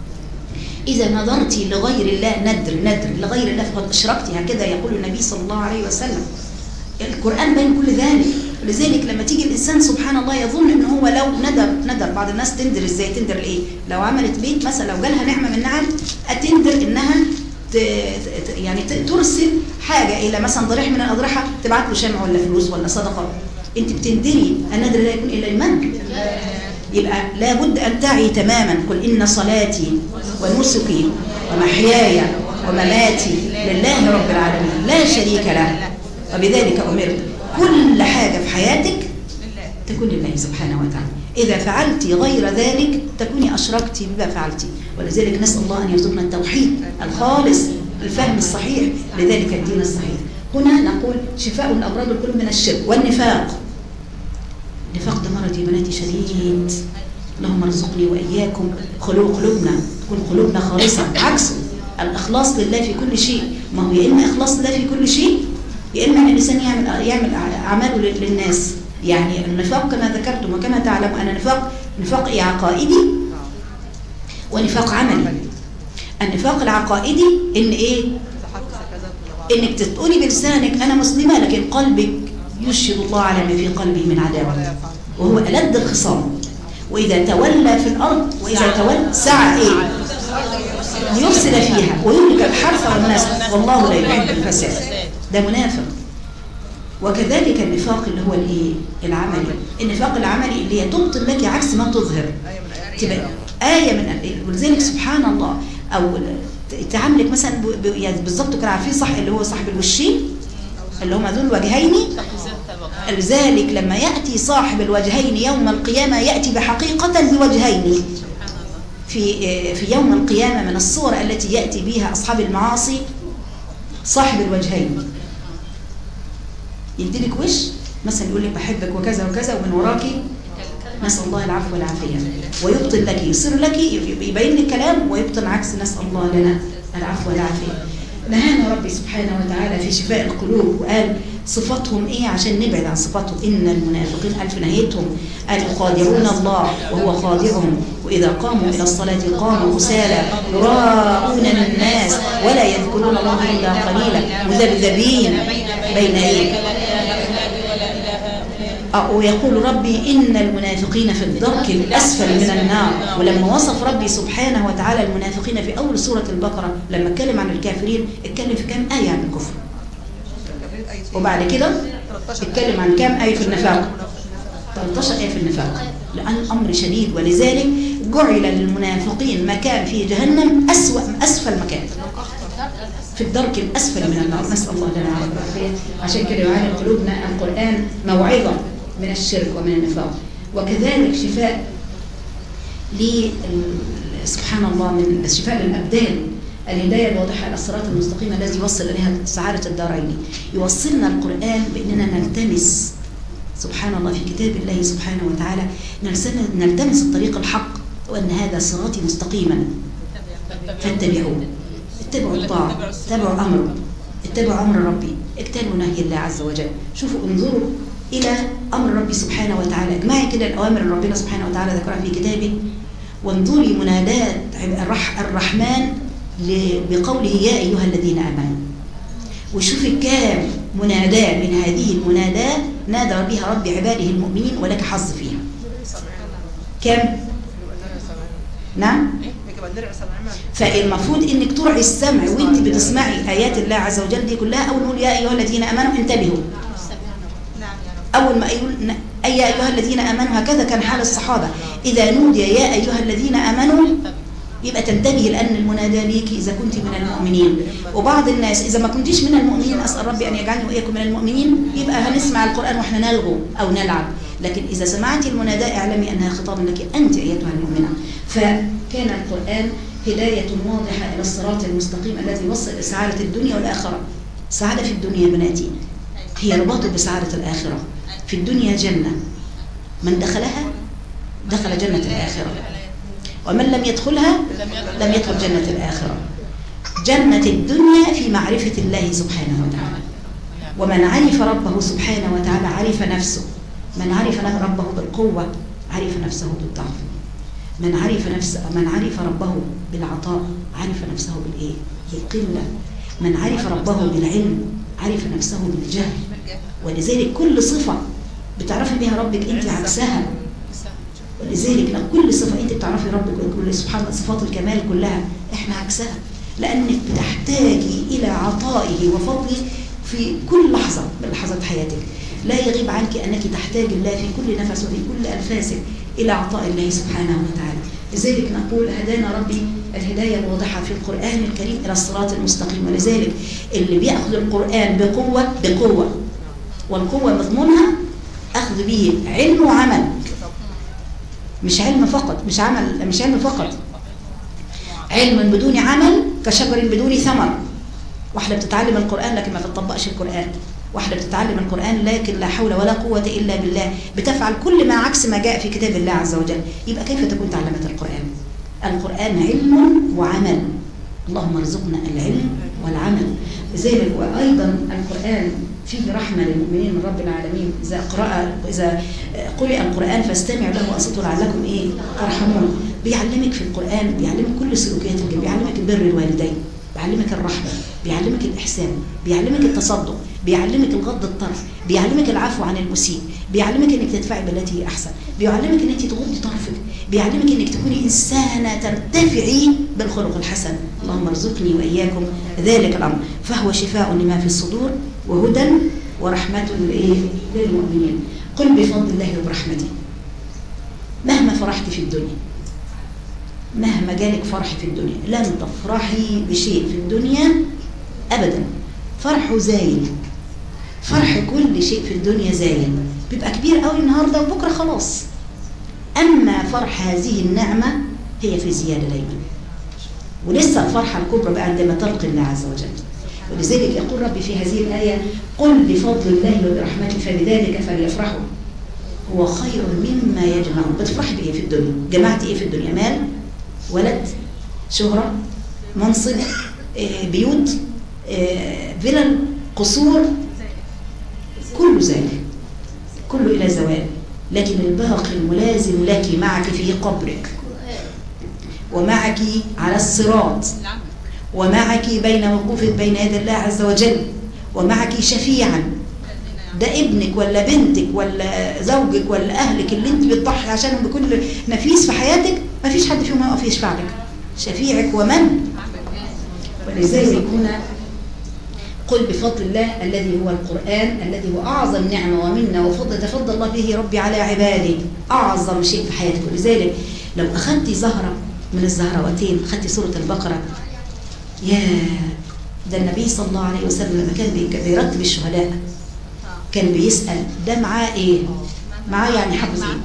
إذا نظرتي لغير الله ندر لغير الله فقد أشركتي. هكذا يقول النبي صلى الله عليه وسلم. القرآن بين كل ذلك. لذلك لما تيجي الإنسان سبحان الله يظن إن هو لو ندر بعض الناس تندر. إزاي تندر لإيه؟ لو عملت بيت مثلا لو جالها نعمة من نعم أتندر إنها يعني ترسل حاجة إلى مثلا ضريح من الأضرحة تبعت له شمع ولا فلوس ولا صدقة. أنت بتندري الندر لا يكون إلا لمن؟ يبقى لابد أن تعي تماما. قل إن صلاتي ونسكي ومحياي ومماتي لله رب العالمين لا شريك له وبذلك أمرت. كل حاجة في حياتك تكون لله سبحانه وتعالى. إذا فعلت غير ذلك تكوني أشركتي بما فعلتي. ولذلك نسأل الله أن يرزقنا التوحيد الخالص الفهم الصحيح لذلك الدين الصحيح. هنا نقول شفاء الأمراض القلوب من الشرك والنفاق. النفاق ده مرض يا بناتي شديد. اللهم ارزقني وإياكم قلوبنا تكون قلوبنا خالصة. عكسه الإخلاص لله في كل شيء. ما هو يا إما إخلاص لله في كل شيء يا إما الإنسان يعمل أعماله للناس. يعني النفاق كما ذكرتم وكما تعلم أن نفاق عقائدي ونفاق عملي. النفاق العقائدي إن إيه؟ إنك تقولي بلسانك أنا مسلمة لكن قلبك يشهد الله على ما في قلبه من عداوة، وهو ألد الخصام. وإذا تولى في الأرض وإذا تولى سعى إيه؟ ليفسد فيها ويهلك الحرث والنسل والله لا يحب الفساد. ده منافق. وكذلك النفاق اللي هو الايه؟ العملي. النفاق العملي اللي هي تبطل لك عكس ما تظهر. تبقى آية من ولذلك سبحان الله أو تعاملك مثلا يعني بالظبط كده. عارفين صح اللي هو صاحب الوشين اللي هم ذو الوجهين. لذلك لما يأتي صاحب الوجهين يوم القيامة يأتي بحقيقة بوجهين. في يوم القيامة من الصور التي يأتي بها أصحاب المعاصي صاحب الوجهين يديلك وش مثلا يقول لك بحبك وكذا وكذا ومن وراكي نسأل الله العفو والعافية ويبطل لك يصير لك يبين لك كلام ويبطل عكس نسأل الله لنا العفو والعافية. نهانا ربي سبحانه وتعالى في شفاء القلوب وقال صفاتهم ايه عشان نبعد عن صفاتهم. ان المنافقين قال في نهايتهم قال يخادعون الله وهو خادعهم واذا قاموا الى الصلاه قاموا كسالى يراءون الناس ولا يذكرون الله الا قليلا مذبذبين بين ايه. ويقول ربي إن المنافقين في الدرك الأسفل من النار. ولما وصف ربي سبحانه وتعالى المنافقين في أول سورة البقرة لما اتكلم عن الكافرين اتكلم في كام آية عن الكفر وبعد كده اتكلم عن كام آية في النفاق 13 آية في النفاق لأن الأمر شديد، ولذلك جعل للمنافقين مكان في جهنم أسفل مكان، في الدرك الأسفل من النار، نسأل الله لنا العافية. عشان كده يعاني قلوبنا القرآن موعظة من الشرك ومن النفاق، وكذلك شفاء سبحان الله من شفاء للأبدان، الهداية الواضحة إلى الصراط المستقيم الذي يوصل إليها سعادة الدارين. يوصلنا القرآن بأننا نلتمس سبحان الله في كتاب الله سبحانه وتعالى، نلتمس الطريق الحق، وأن هذا صراطي مستقيما فاتبعوه، اتبعوا الطاعة، اتبعوا أمره، اتبعوا أمر ربي، اجتنبوا نهي الله عز وجل. شوفوا انظروا إلى أمر ربي سبحانه وتعالى، اجمعي كده الأوامر اللي ربنا سبحانه وتعالى ذكرها في كتابه، وانظري منادات الرحمن بقوله يا أيها الذين آمنوا، وشوفي كام مناداة من هذه المنادات نادى بها ربي عباده المؤمنين ولك حظ فيها. كم؟ نعم؟ فالمفروض انك ترعي السمع وانت بتسمعي آيات الله عز وجل دي كلها. أول ما يقول يا أيها الذين آمنوا انتبهوا، أول ما يقول يا أيها الذين آمنوا، هكذا كان حال الصحابة، إذا نودي يا أيها الذين آمنوا يبقى تنتبهي، لأن المنادى ليكي إذا كنت من المؤمنين. وبعض الناس إذا ما كنتيش من المؤمنين، أسأل ربي أن يجعلني وإياكم من المؤمنين، يبقى هنسمع القرآن وإحنا نلغو أو نلعب. لكن إذا سمعتي المنادى اعلمي أنها خطاب لك أنت أيتها المؤمنة. فكان القرآن هداية واضحة إلى الصراط المستقيم الذي يوصل إلى سعادة الدنيا والآخرة. سعادة في الدنيا بناتي هي رباطه بسعادة الآخرة. في الدنيا جنة، من دخلها دخل جنة الآخرة، ومن لم يدخلها لم يدخل جنة الآخرة. جنة الدنيا في معرفة الله سبحانه وتعالى، ومن عرف ربه سبحانه وتعالى عرف نفسه. من عرف ربه بالقوة عرف نفسه بالضعف. من عرف ربه بالعطاء عرف نفسه بالإيه؟ بالقلة. من عرف ربه بالعلم عرف نفسه بالجهل. ولذلك كل صفة بتعرفي بها ربك أنت عكسها. ولذلك لو كل صفة أنت بتعرفي ربك وكل سبحان الله صفات الكمال كلها إحنا عكسها، لأنك بتحتاجي إلى عطائه وفضله في كل لحظة من لحظات حياتك. لا يغيب عنك أنك تحتاج الله في كل نفس وفي كل أنفاسك إلى عطاء الله سبحانه وتعالى. لذلك نقول هدانا ربي الهداية الواضحة في القرآن الكريم إلى الصراط المستقيم. ولذلك اللي بيأخذ القرآن بقوة، والقوة مضمونها أخذ به علم وعمل، مش علم فقط، مش علم فقط. علم بدون عمل كشجر بدون ثمر. واحدة بتتعلم القرآن لكن ما بتطبقش القرآن، واحدة بتتعلم القرآن لكن لا حول ولا قوة إلا بالله، بتفعل كل ما عكس ما جاء في كتاب الله عز وجل. يبقى كيف تكون تعلمت القرآن؟ القرآن علم وعمل، اللهم ارزقنا العلم والعمل. لذلك وأيضا القرآن فيه رحمة للمؤمنين من رب العالمين. إذا قرئ القرآن فاستمعوا له وأنصتوا لعلكم ترحمون. بيعلمك في القرآن، بيعلمك كل سلوكيات الجنة، بيعلمك بر الوالدين، بيعلمك الرحمة، بيعلمك الإحسان، بيعلمك التصدق، بيعلمك الغض الطرف، بيعلمك العفو عن المسيء، بيعلمك انك تدفعي بالتي هي احسن، بيعلمك انك تغضي طرفك، بيعلمك انك تكوني انسانه ترتفعي بالخلق الحسن. اللهم ارزقني واياكم ذلك الامر. فهو شفاء لما في الصدور وهدى ورحمه للمؤمنين. قل بفضل الله وبرحمته. مهما فرحت في الدنيا، مهما جالك فرح في الدنيا، لن تفرحي بشيء في الدنيا ابدا. فرحه زايل، فرح كل شيء في الدنيا زايل، بيبقى كبير قوي النهارده وبكره خلاص. اما فرح هذه النعمه هي في زياده دايما، ولسه الفرحه الكبرى بقى عندما تلقي الله عز وجل. ولذلك يقول ربي في هذه الايه قل بفضل الله وبرحمته فبذلك فليفرحوا هو خير مما يجمعون. بتفرحي بايه في الدنيا؟ جمعتي ايه في الدنيا؟ مال، ولد، شهره، منصب، بيوت، فلل، قصور، كله زال، كله إلى زوال. لكن الباقي الملازم لك معك في قبرك، ومعك على الصراط، ومعك بين وقوفك بين يدي الله عز وجل، ومعك شفيعا. ده ابنك ولا بنتك ولا زوجك ولا أهلك اللي انت بتضحي عشانهم بكل نفيس في حياتك، ما فيش حد فيهم يقف يشفع لك. شفيعك ومن. ولذلك هنا قل بفضل الله الذي هو القرآن الذي هو أعظم نعمة ومنة وفضل تفضل الله به ربي على عباده، أعظم شيء في حياتكم. لذلك لو أخذتي زهرة من الزهروتين، أخذتي سورة البقرة، يا ده النبي صلى الله عليه وسلم لما كان بيرتب الشهداء كان بيسأل ده معاه إيه؟ معاه يعني حفظ إيه؟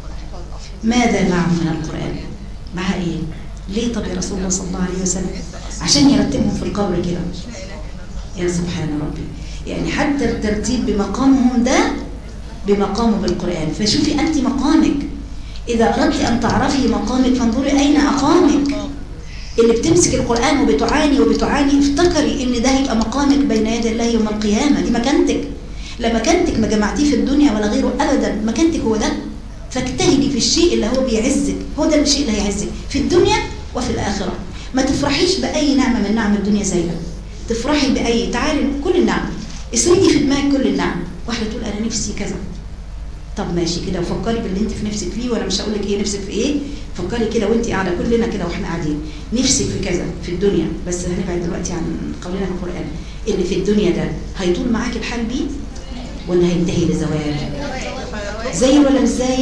ماذا معه من القرآن؟ معاه إيه؟ ليه طب يا رسول الله صلى الله عليه وسلم؟ عشان يرتبهم في القبر كده. يا سبحان ربي، يعني حتى الترتيب بمقامهم ده بمقامه بالقرآن. فشوفي أنت مقامك، إذا أردت أن تعرفي مقامك فانظري أين أقامك. اللي بتمسك القرآن وبتعاني افتكري إن ده هيبقى مقامك بين يدي الله يوم القيامة. دي مكانتك، لا مكانتك ما جمعتيه في الدنيا ولا غيره أبدا، مكانتك هو ده. فاجتهدي في الشيء اللي هو بيعزك، هو ده الشيء اللي هيعزك في الدنيا وفي الآخرة. ما تفرحيش بأي نعمة من نعم الدنيا زيها، تفرحي بأي، تعالي كل النعم، اسردي في دماغك كل النعم. واحدة تقول أنا نفسي كذا، طب ماشي كده وفكري باللي انت في نفسك فيه، وانا مش هقول لك ايه نفسك في ايه، فكري كده وانت قاعده كلنا كده واحنا قاعدين نفسك في كذا في الدنيا. بس هنبعد دلوقتي عن قولنا في القرآن. اللي في الدنيا ده هيطول معاك الحال بيه ولا هينتهي لزوال؟ زايل ولا مش زايل؟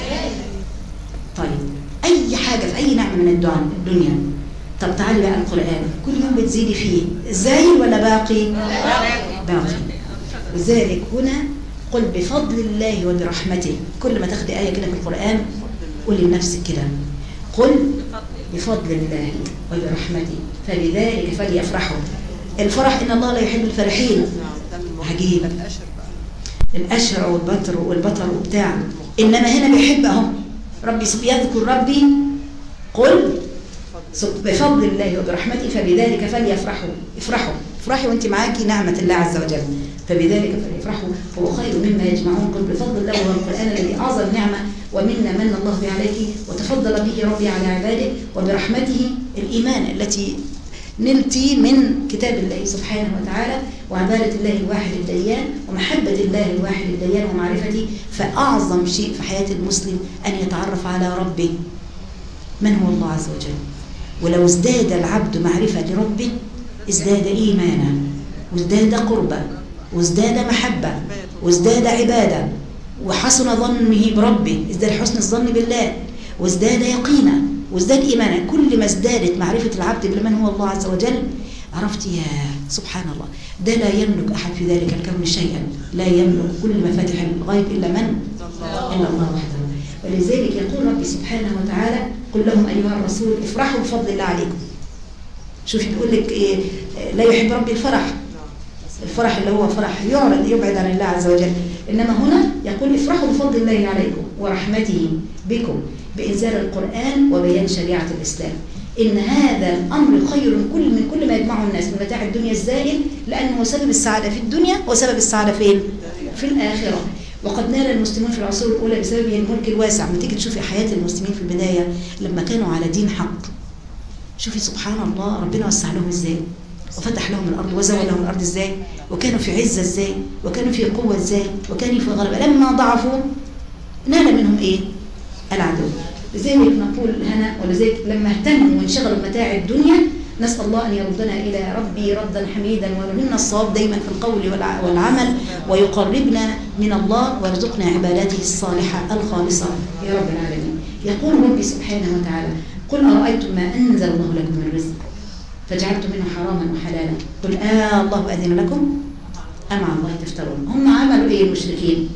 طيب اي حاجه في اي نعمه من الدنيا. طب تعالي بقى القرآن، كل يوم بتزيدي فيه، زايل ولا باقي؟ باقي. وذلك هنا قل بفضل الله وبرحمته. كل ما تاخدي آية كده في القرآن قولي لنفسك كده، قل بفضل الله وبرحمته فبذلك فليفرحوا. الفرح إن الله لا يحب الفرحين. عجيب، الأشر والبطر وبتاع، إنما هنا بيحب أهو. ربي يذكر ربي، قل بفضل الله وبرحمته فبذلك فليفرحوا. افرحي وانت معاكي نعمة الله عز وجل، فبذلك فليفرحوا هو خير مما يجمعون. قل بفضل الله وهو القرآن الذي أعظم نعمة ومنا من الله به عليك وتفضل به ربي على عباده، وبرحمته الإيمان التي نلتي من كتاب الله سبحانه وتعالى وعبادة الله الواحد الديان ومحبة الله الواحد الديان ومعرفته. فأعظم شيء في حياة المسلم أن يتعرف على ربه من هو الله عز وجل. ولو ازداد العبد معرفة لربه ازداد إيمانا وازداد قربا وازداد محبة وازداد عبادة وحسن ظنه بربه، ازداد حسن الظن بالله وازداد يقينا وازداد إيمانا. كل ما ازدادت معرفة العبد بمن هو الله عز وجل عرفت يا سبحان الله، ده لا يملك أحد في ذلك الكون شيئا، لا يملك كل مفاتح الغيب إلا من؟ إلا الله وحده. ولذلك يقول ربي سبحانه وتعالى قل لهم أيها الرسول افرحوا بفضل الله عليكم. شوفي تقول لك إيه؟ لا يحب ربي الفرح اللي هو فرح يبعد عن الله عز وجل، إنما هنا يقول افرحوا بفضل الله عليكم ورحمته بكم بإنزال القرآن وبيان شريعة الإسلام. إن هذا الأمر خير من كل ما يجمعه الناس من متاع الدنيا الزائل، لأنه سبب السعادة في الدنيا وسبب السعادة فين؟ في الآخرة. وقد نال المسلمون في العصور الأولى بسببه الملك الواسع. ما تيجي تشوفي حياة المسلمين في البداية لما كانوا على دين حق، شوفي سبحان الله ربنا وسع لهم ازاي وفتح لهم الأرض وزوى لهم الأرض ازاي، وكانوا في عزة ازاي، وكانوا في قوة ازاي، وكانوا في غلبة. لما ضعفوا نال منهم ايه؟ العدو. لذلك نقول هنا، ولذلك لما اهتموا وانشغلوا بمتاع الدنيا نسأل الله أن يردنا إلى ربي ردا حميدا ويلهمنا الصواب دايما في القول والعمل ويقربنا من الله ويرزقنا عباداته الصالحة الخالصة يا رب العالمين. يقول ربي سبحانه وتعالى قل أرأيتم ما أنزل الله لكم من رزق فجعلتم منه حراما وحلالا قل الله أذن لكم أم على الله تفترون. هم عملوا إيه المشركين؟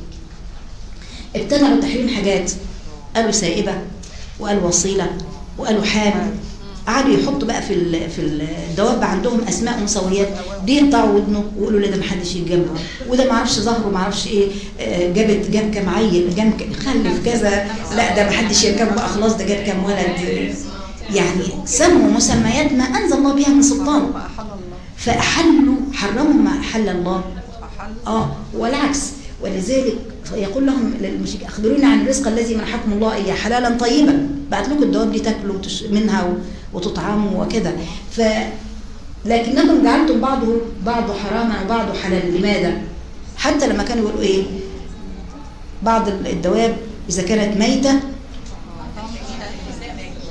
ابتدعوا تحريم حاجات، قالوا سائبة وقالوا وصيلة وقالوا حامل. قعدوا يحطوا بقى في الدواب عندهم اسماء مسويات، دي يقطعوا ودنه ويقولوا لا ده ما حدش يجي جنبه، وده ما اعرفش ظهره ما اعرفش ايه، جاب كام عيل، خلف كذا، لا ده ما حدش يركبه بقى خلاص ده جاب كام ولد. يعني سموا مسميات ما انزل الله بها من سلطان، فاحلوا حرموا ما احل الله والعكس. ولذلك يقول لهم للمشركين اخبرونا عن الرزق الذي منحكم الله اياه حلالا طيبا، بعت لكم الدواب دي تاكلوا منها وتطعموا وكذا، لكنكم جعلتم بعضه حراما وبعضه حلالا. لماذا؟ حتى لما كانوا يقولوا ايه بعض الدواب اذا كانت ميته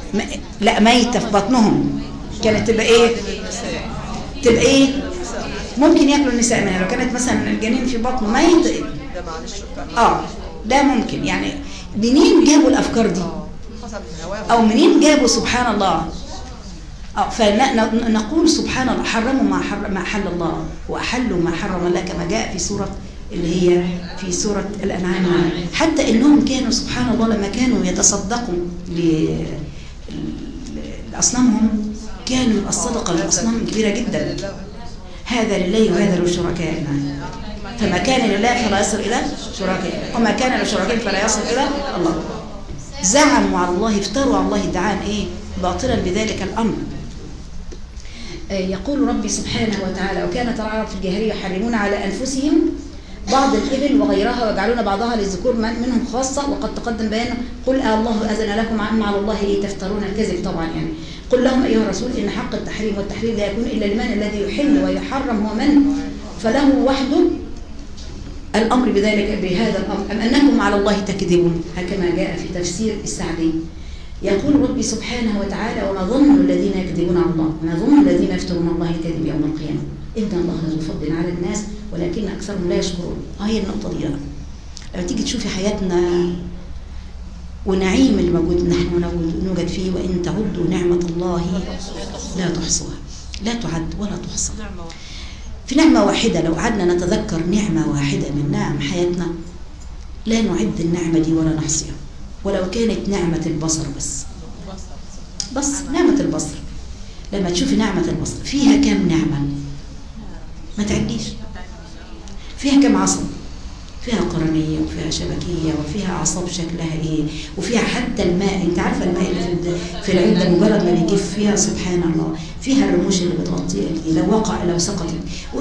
لا ميته في بطنهم كانت تبقى ايه ممكن ياكلوا النساء منها لو كانت مثلا الجنين في بطن ميت. ده معلش ده ممكن. يعني منين جابوا الافكار دي او منين جابوا سبحان الله؟ فنقول سبحان الله حرموا ما حل الله واحلوا ما حرم الله كما جاء في سوره اللي هي في سوره الانعام. حتى انهم كانوا سبحان الله لما كانوا يتصدقوا لاصنامهم كانوا الصدقه للاصنام كبيره جدا. هذا لله وهذا لشركائنا، فما كان لله فلا يصل الى شركائه وما كان لشركائهم فلا يصل الى الله. زعموا على الله، افتروا على الله ادعاء باطلا بذلك الامر. يقول ربي سبحانه وتعالى: وكانت العرب في الجاهليه يحرمون على انفسهم بعض الابل وغيرها ويجعلون بعضها للذكور منهم خاصه، وقد تقدم بيانه. قل الله اذن لكم عما على الله تفترون الكذب. طبعا يعني قل لهم ايها الرسول ان حق التحريم والتحليل لا يكون الا لمن الذي يحل ويحرم هو من فله وحده الامر بذلك بهذا الامر، ام انكم على الله تكذبون، هكما جاء في تفسير السعدي. يقول ربي سبحانه وتعالى: وما ظن الذين يكذبون على الله، وما ظن الذين يفترون الله الكذب يوم القيامه، ان الله ذو فضل على الناس ولكن اكثرهم لا يشكرون. هي النقطه دي بقى. لما تيجي تشوفي حياتنا ونعيم اللي موجود نحن نوجد فيه، وان تعدوا نعمه الله لا تحصوها، لا تعد ولا تحصى. في نعمه واحده لو قعدنا نتذكر نعمه واحده من نعم حياتنا لا نعد النعمه دي ولا نحصيها. ولو كانت نعمة البصر بس نعمة البصر، لما تشوفي نعمة البصر فيها كم نعمة ما تعديش. فيها كم عصب، فيها قرنية وفيها شبكية وفيها أعصاب شكلها إيه، وفيها حتى الماء. أنت عارفة الماء اللي في العين ده مجرد ما بيجف فيها سبحان الله، فيها الرموش اللي بتغطيها دي لو سقطت،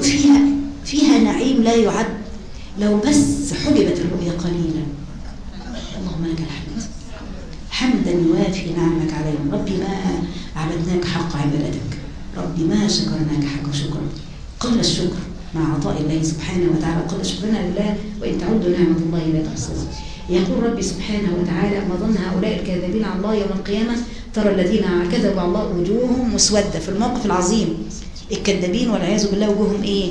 وفيها نعيم لا يعد لو بس حجبت الرؤية قليلا. اللهم لك الحمد حمدا يوافي نعمك علينا. ربي ما عبدناك حق عبادتك، ربي ما شكرناك حق شكرك. قل الشكر مع عطاء الله سبحانه وتعالى، قل شكرنا لله وإن تعدوا نعمة الله لا تحصوها. يقول ربي سبحانه وتعالى: ما ظن هؤلاء الكاذبين على الله يوم القيامة ترى الذين كذبوا على الله وجوههم مسودة. في الموقف العظيم الكذابين والعياذ بالله وجوههم إيه؟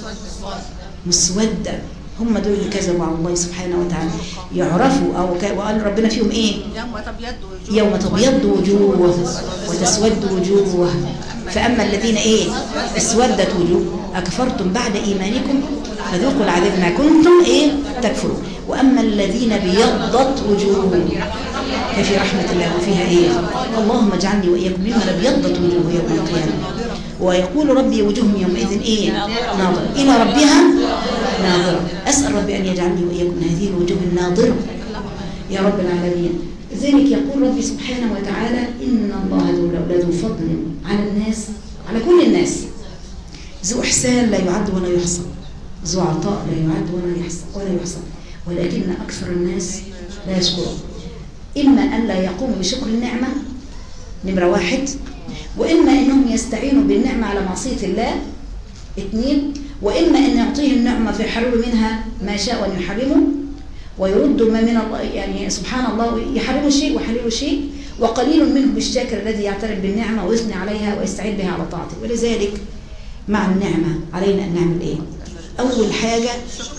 مسودة. هم دول اللي كذبوا على الله سبحانه وتعالى. يعرفوا وقال ربنا فيهم ايه؟ يوم تبيض وجوه وتسود وجوه. فاما الذين ايه؟ اسودت وجوه اكفرتم بعد ايمانكم فذوقوا العذاب ما كنتم ايه؟ تكفرون. واما الذين بيضت وجوههم ففي رحمه الله وفيها ايه؟ اللهم اجعلني واياكم ممن ابيضت وجوه يوم القيامه. ويقول ربي: وجوههم يومئذ ايه؟ ناظرة الى ربها ناظرة. أسأل ربي أن يجعلني وإياكم هذه الوجوه الناظرة يا رب العالمين. لذلك يقول ربي سبحانه وتعالى: إن الله ذو فضل على الناس، على كل الناس، ذو إحسان لا يعد ولا يحصى، ذو عطاء لا يعد ولا يحصى، ولكن أكثر الناس لا يشكرون. إما أن لا يقوموا بشكر النعمة نمرة 1، وإما أنهم يستعينوا بالنعمة على معصية الله 2، وإما أن يعطيه النعمة فيحرم منها ما شاء وأن يحرمه ويرد ما من الله. يعني سبحان الله يحرم شيء ويحلل شيء، وقليل منهم الشاكر الذي يعترف بالنعمة ويثني عليها ويستعين بها على طاعته. ولذلك مع النعمة علينا أن نعمل إيه؟ أول حاجة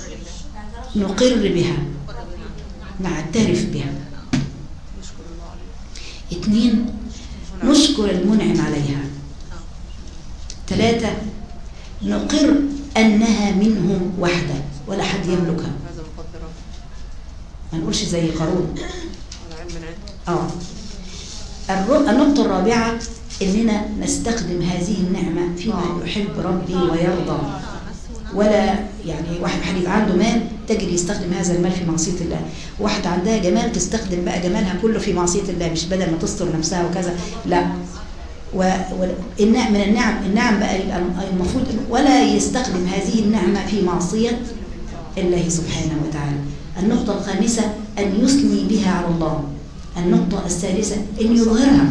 نقر بها، نعترف بها. 2 نشكر المنعم عليها. 3 نقر أنها منه وحده ولا حد يملكها، ما نقولش زي قارون. النقطة الرابعة إننا نستخدم هذه النعمة فيما يحب ربي ويرضى. ولا يعني واحد حبيب عنده مال تجري يستخدم هذا المال في معصية الله، واحدة عندها جمال تستخدم بقى جمالها كله في معصية الله، مش بدل ما تستر نفسها وكذا، لا. من النعم بقى المفروض ولا يستخدم هذه النعمة في معصية الله سبحانه وتعالى. النقطة الخامسة أن يثني بها على الله. النقطة السادسة أن يظهرها.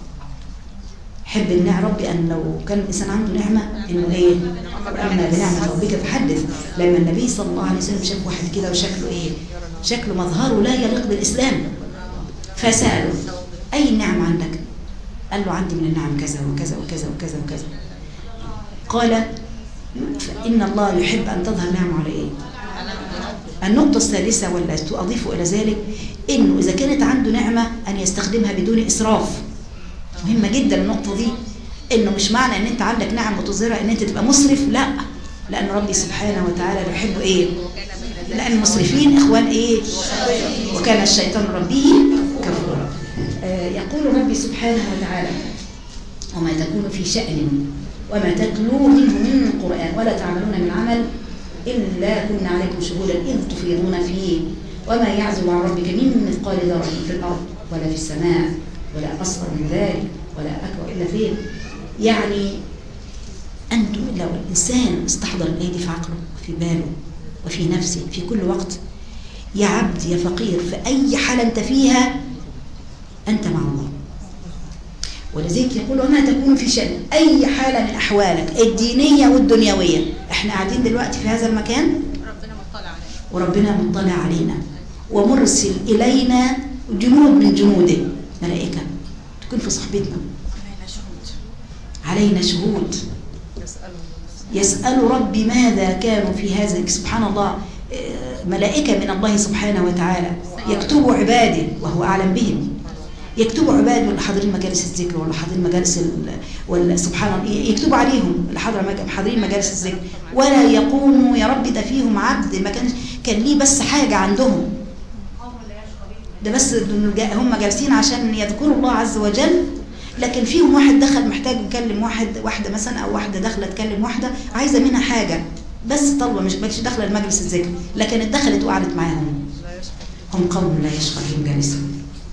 حب النعم ربي أن لو كان الإنسان عنده نعمة إنه إيه؟ أما بنعمة ربك فحدث. لما النبي صلى الله عليه وسلم شاف واحد كده وشكله إيه؟ شكله مظهره لا يليق بالإسلام، فسأله: أي نعم عندك؟ قال له: عندي من النعم كذا وكذا وكذا وكذا وكذا. قال: فإن الله يحب أن تظهر نعمه على إيه؟ النقطة الثالثة ولا أضيف إلى ذلك إنه إذا كانت عنده نعمة أن يستخدمها بدون إسراف. مهمة جدا النقطة دي، إنه مش معنى إن أنت عندك نعم وتظهرها إن أنت تبقى مسرف، لا، لأن ربي سبحانه وتعالى يحب إيه؟ لأن المسرفين إخوان إيه؟ وكان الشيطان ربه كفورا. يقول ربي سبحانه وتعالى: وما تكون في شأن وما تتلو منه من قرآن ولا تعملون من عمل إلا كنا عليكم شهودا إذ تفيضون فيه وما يعزب عن ربك من مثقال ذرة في الأرض ولا في السماء ولا أصغر من ذلك ولا أكبر إلا فين. يعني أنتم لو الإنسان استحضر الآية دي في عقله وفي باله وفي نفسه في كل وقت، يا عبد يا فقير، في أي حالة أنت فيها أنت مع الله. ولذلك يقول: وما تكون في شأن، أي حالة من أحوالك الدينية والدنيوية. احنا قاعدين دلوقتي في هذا المكان وربنا مطلع علينا ومرسل إلينا جنود من جنوده، ملائكة تكون في صحبتنا، علينا شهود. يسأل ربي ماذا كانوا في هذا. سبحان الله، ملائكة من الله سبحانه وتعالى يكتبوا عباده وهو أعلم بهم، يكتبوا عباده اللي حاضرين مجالس الذكر ولا حاضرين مجالس ولا سبحان الله يكتبوا عليهم اللي حاضرين مجالس الذكر، ولا يقوموا يا رب ده فيهم عبد ما كان ليه بس حاجة عندهم، ده بس هم جالسين عشان يذكروا الله عز وجل، لكن فيهم واحد دخل محتاج يكلم واحدة مثلا، أو واحدة داخله تكلم واحدة عايزة منها حاجة بس طلبة، مش داخله المجلس الذكر، لكن دخلت وقعدت معاهم. هم قوم لا يشقى بهم جالسهم،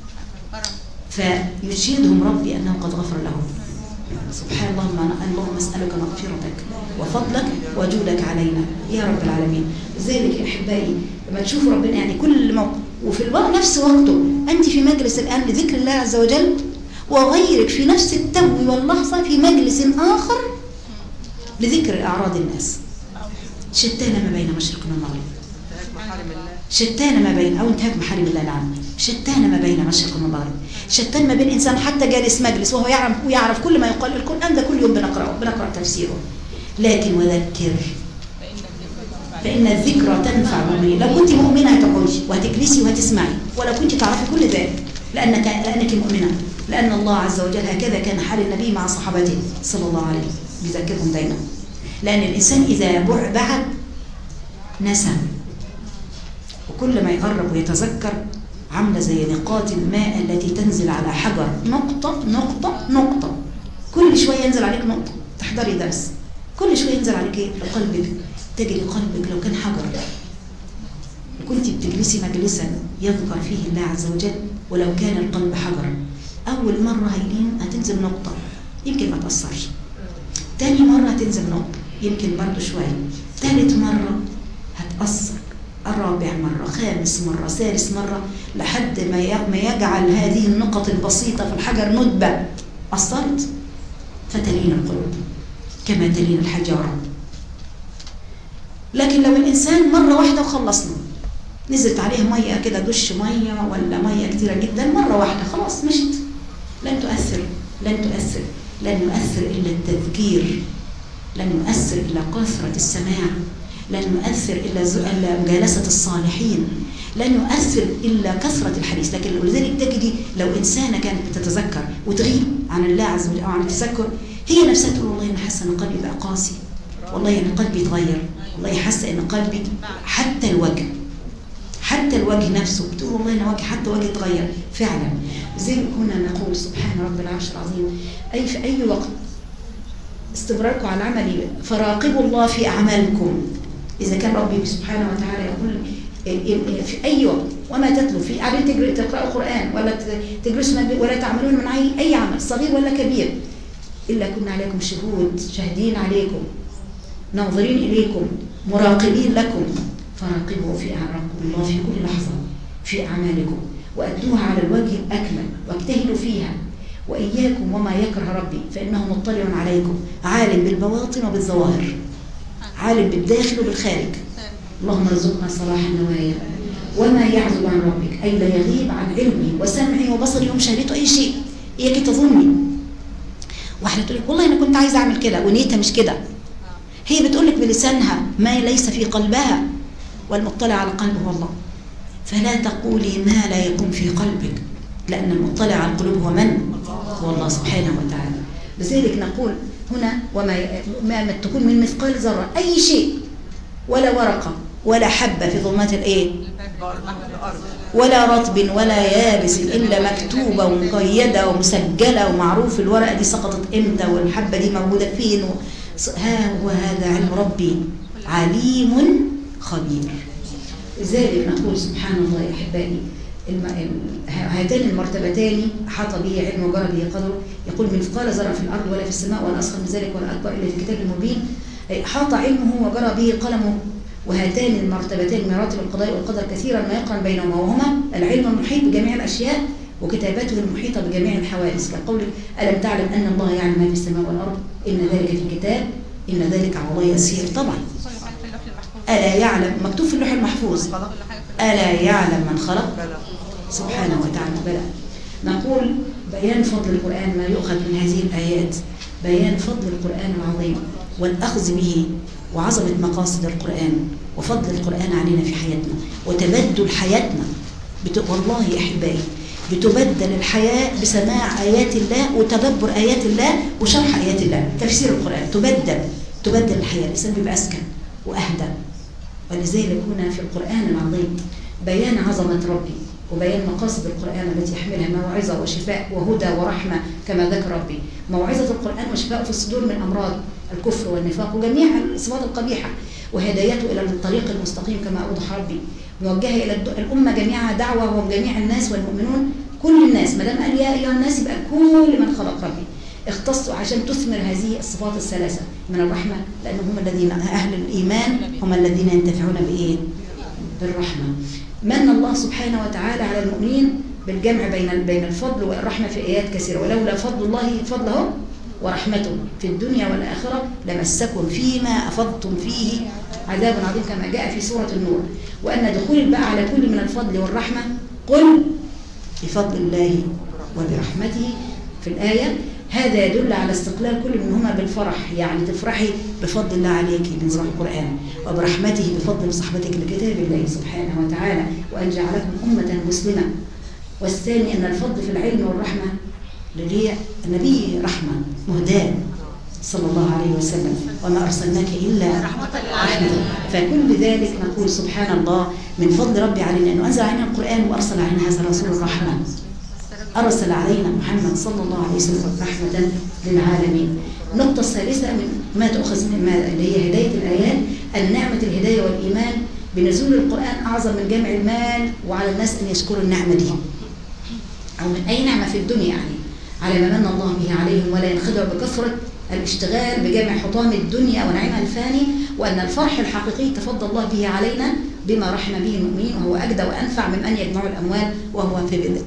فيشهدهم ربي أنه قد غفر لهم. سبحان الله، اللهم أسألك مغفرتك وفضلك وجودك علينا يا رب العالمين. لذلك يا أحبائي لما تشوفوا ربنا يعني كل موقف، وفي الوقت نفس وقته أنت في مجلس الآن لذكر الله عز وجل، وغيرك في نفس التو واللحظة في مجلس آخر لذكر أعراض الناس. شتان ما بين مشرق ومغرب، شتان ما بين أو انتهاك محارم الله. نعم، شتان ما بين مشرق ومغرب، شتان ما بين إنسان حتى جالس مجلس وهو يعرف كل ما يقال. القرآن ده كل يوم بنقرأ تفسيره، لكن وذكر فإن الذكرى تنفع المؤمنين. لو كنت مؤمنة هتقعدي وهتجلسي وهتسمعي، ولو كنت تعرفي كل ذلك لأنك مؤمنة، لأن الله عز وجل هكذا كان حال النبي مع صحابته صلى الله عليه وسلم، بيذكرهم دايما. لأن الإنسان إذا بعد نسى، وكل ما يقرب ويتذكر عاملة زي نقاط الماء التي تنزل على حجر، نقطة نقطة نقطة، كل شوية ينزل عليك نقطة. تحضري درس كل شوية ينزل عليك ايه؟ لقلبك، تجري قلبك لو كان حجر. وكنت بتجلسي مجلسا يذكر فيه الله عز وجل ولو كان القلب حجر، أول مرة هتنزل نقطة يمكن ما تأثرش، تاني مرة هتنزل نقطة يمكن برضو شوية، ثالث مرة هتأثر، الرابع مرة، خامس مرة، ثالث مرة، لحد ما يجعل هذه النقط البسيطة في الحجر ندبة أثرت، فتلين القلوب كما تلين الحجارة. لكن لو الإنسان مرة واحدة وخلصنا، نزلت عليه مية كده، دش مية ولا مية كتيرة جدا مرة واحدة خلاص مشت، لن تؤثر لن يؤثر إلا التذكير، لن يؤثر إلا كثرة السماع، لن يؤثر إلا مجالسة الصالحين، لن يؤثر إلا كثرة الحديث. لكن ولذلك تجدي لو إنسانة كانت بتتذكر وتغيب عن الله عز وجل أو عن التذكر، هي نفسها تقول والله أنا حاسة إن قلبي بقى قاسي، والله أنا قلبي اتغير، والله حاسة إن قلبي حتى الوجه نفسه، بتقول والله أنا وجهي حتى وجهي اتغير فعلا. زي هنا نقول سبحان رب العرش العظيم، أي في أي وقت استمراركم على العمل، فراقبوا الله في أعمالكم. إذا كان ربي سبحانه وتعالى يقول في أي وقت وما تتلو في قاعدين تقرأوا القرآن ولا تجلسوا ولا تعملون من أي عمل صغير ولا كبير، إلا كنا عليكم شهود، شاهدين عليكم، ناظرين إليكم، مراقبين لكم، فراقبوا الله في كل لحظة في أعمالكم، وأدوها على الوجه الأكمل واجتهدوا فيها. وإياكم وما يكره ربي فإنه مطلع عليكم، عالم بالبواطن وبالظواهر، عالم بالداخل وبالخارج. اللهم ارزقنا صلاح النوايا وما يعزب عن ربك، أي لا يغيب عن علمي وسمعي وبصري ومشاهدته أي شيء. إياك تظني واحدة تقول لك والله أنا كنت عايزة أعمل كده ونيتها مش كده، هي بتقولك بلسانها ما ليس في قلبها، والمطلع على قلبه هو الله. فلا تقولي ما لا يكون في قلبك، لأن المطلع على القلوب هو من؟ هو الله سبحانه وتعالى. لذلك نقول هنا وما تكون من مثقال ذرة أي شيء، ولا ورقة ولا حبة في ظلمات الإيه؟ ولا رطب ولا يابس إلا مكتوبة ومقيدة ومسجلة ومعروف الورقة دي سقطت إمتى والحبة دي موجودة فين ها هو هذا علم ربي عليم خبير. لذلك نقول سبحان الله يا أحبائي، هاتان المرتبتان حاط به علم وجرى به قدره. يقول من مثقال ذرة في الأرض ولا في السماء ولا أصغر من ذلك ولا أكبر إلا في كتاب مبين. حاط علمه وجرى به قلمه. وهاتان المرتبتان مراتب القضاء والقدر كثيرا ما يقرن بينهما، وهما العلم المحيط بجميع الأشياء وكتابته المحيطة بجميع الحوادث، كقول ألم تعلم أن الله يعلم ما في السماء والأرض إن ذلك في كتاب إن ذلك على الله يسير. طبعا ألا يعلم مكتوب في اللوح المحفوظ، ألا يعلم من خلق سبحانه وتعالى. بلى. نقول بيان فضل القرآن ما يؤخذ من هذه الآيات، بيان فضل القرآن العظيم والأخذ به وعظمة مقاصد القرآن وفضل القرآن علينا في حياتنا وتبدل حياتنا. والله يا أحبائي بتبدل الحياة بسماع آيات الله وتدبر آيات الله وشرح آيات الله، تفسير القرآن تبدل الحياة، الإنسان بيبقى أسكن وأهدى. ولذلك هنا في القرآن العظيم بيان عظمة ربي وبيان مقاصد القرآن التي يحملها موعظة وشفاء وهدى ورحمة كما ذكر ربي. موعظة القرآن وشفاء في الصدور من أمراض الكفر والنفاق وجميع الصفات القبيحة، وهدايته إلى الطريق المستقيم كما أوضح ربي، موجهة إلى الأمة جميعها دعوة وهم جميع الناس والمؤمنون كل الناس. ما دام قال يا أيها الناس يبقى كل من خلق ربي اختصوا عشان تثمر هذه الصفات الثلاثة من الرحمة، لأن هم الذين أهل الإيمان هم الذين ينتفعون بإيه؟ بالرحمة. من الله سبحانه وتعالى على المؤمنين بالجمع بين الفضل والرحمة في آيات كثيرة. ولولا فضل الله فضله ورحمته في الدنيا والآخرة لمسكم فيما أفضتم فيه عذاب عظيم كما جاء في سورة النور. وأن دخول الباء على كل من الفضل والرحمة قل بفضل الله وبرحمته في الآية، هذا يدل على استقلال كل منهما بالفرح، يعني تفرحي بفضل الله عليك بنزول القرآن وبرحمته بفضل صحبتك لكتاب الله سبحانه وتعالى وأن جعلكم أمة مسلمة. والثاني أن الفضل في العلم والرحمة للي النبي رحمة مهداة صلى الله عليه وسلم وما أرسلناك إلا رحمة. فكل ذلك نقول سبحان الله من فضل ربي علينا أنه أنزل علينا القرآن وأرسل علينا هذا الرسول الرحمة، أرسل علينا محمد صلى الله عليه وسلم رحمة للعالمين. النقطة الثالثة من ما تأخذ من اللي هي هداية الآيات أن نعمة الهداية والإيمان بنزول القرآن أعظم من جمع المال، وعلى الناس أن يشكروا النعمة دي أو من أي نعمة في الدنيا، يعني على ما من الله به عليهم، ولا ينخدعوا بكثرة الاشتغال بجمع حطام الدنيا ونعيمها الفاني. وأن الفرح الحقيقي تفضل الله به علينا بما رحم به المؤمنين، وهو أجدى وأنفع من أن يجمعوا الأموال، وهو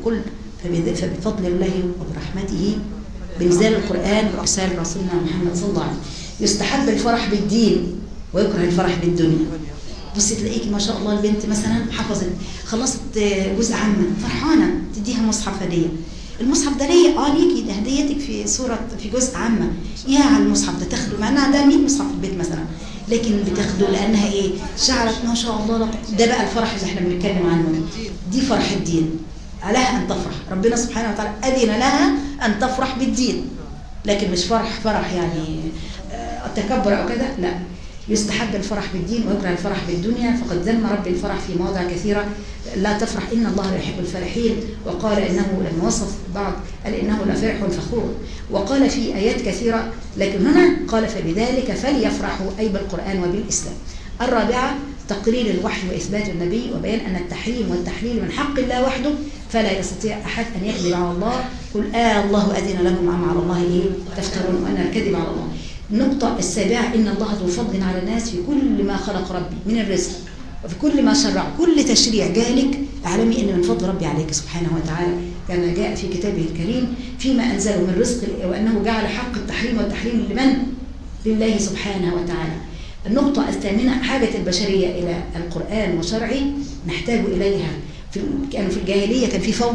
فبفضل الله وبرحمته بإنزال القرآن وإرسال رسولنا محمد صلى الله عليه وسلم. يستحب الفرح بالدين ويكره الفرح بالدنيا. بصي تلاقيكي ما شاء الله البنت مثلا حفظت خلصت جزء عامة فرحانة تديها مصحف هدية. المصحف ده ليه؟ ليكي ده هديتك في جزء عامة. يا على المصحف ده تاخده، مع انها ده 100 مصحف في البيت مثلا، لكن بتاخده لانها ايه؟ شعرت ما شاء الله. ده بقى الفرح اللي احنا بنتكلم عنه، دي فرح الدين. عليها ان تفرح، ربنا سبحانه وتعالى اذن لها ان تفرح بالدين، لكن مش فرح يعني التكبر او كذا، لا. يستحب الفرح بالدين ويكره الفرح بالدنيا. فقد ذم ربي الفرح في مواضع كثيرة، لا تفرح إن الله لا يحب الفرحين، وقال إنه لما وصف بعض قال إنه لفرح فخور، وقال في آيات كثيرة، لكن هنا قال فبذلك فليفرحوا أي بالقرآن وبالإسلام. الرابعة تقرير الوحي وإثبات النبي وبيان أن التحريم والتحليل من حق الله وحده، فلا يستطيع أحد أن يكذب على الله. قل الله أذن لكم أم على الله تفترون، وأن الكذب على الله. النقطة السابعة إن الله ذو فضل على الناس في كل ما خلق ربي من الرزق وفي كل ما شرع، كل تشريع جالك اعلمي إن من فضل ربي عليك سبحانه وتعالى كما جاء في كتابه الكريم فيما أنزله من رزق، وأنه جعل حق التحريم والتحريم لمن؟ لله سبحانه وتعالى. النقطة الثامنة حاجة البشرية إلى القرآن وشرعه نحتاج إليها. كانوا في الجاهلية كان في فوضى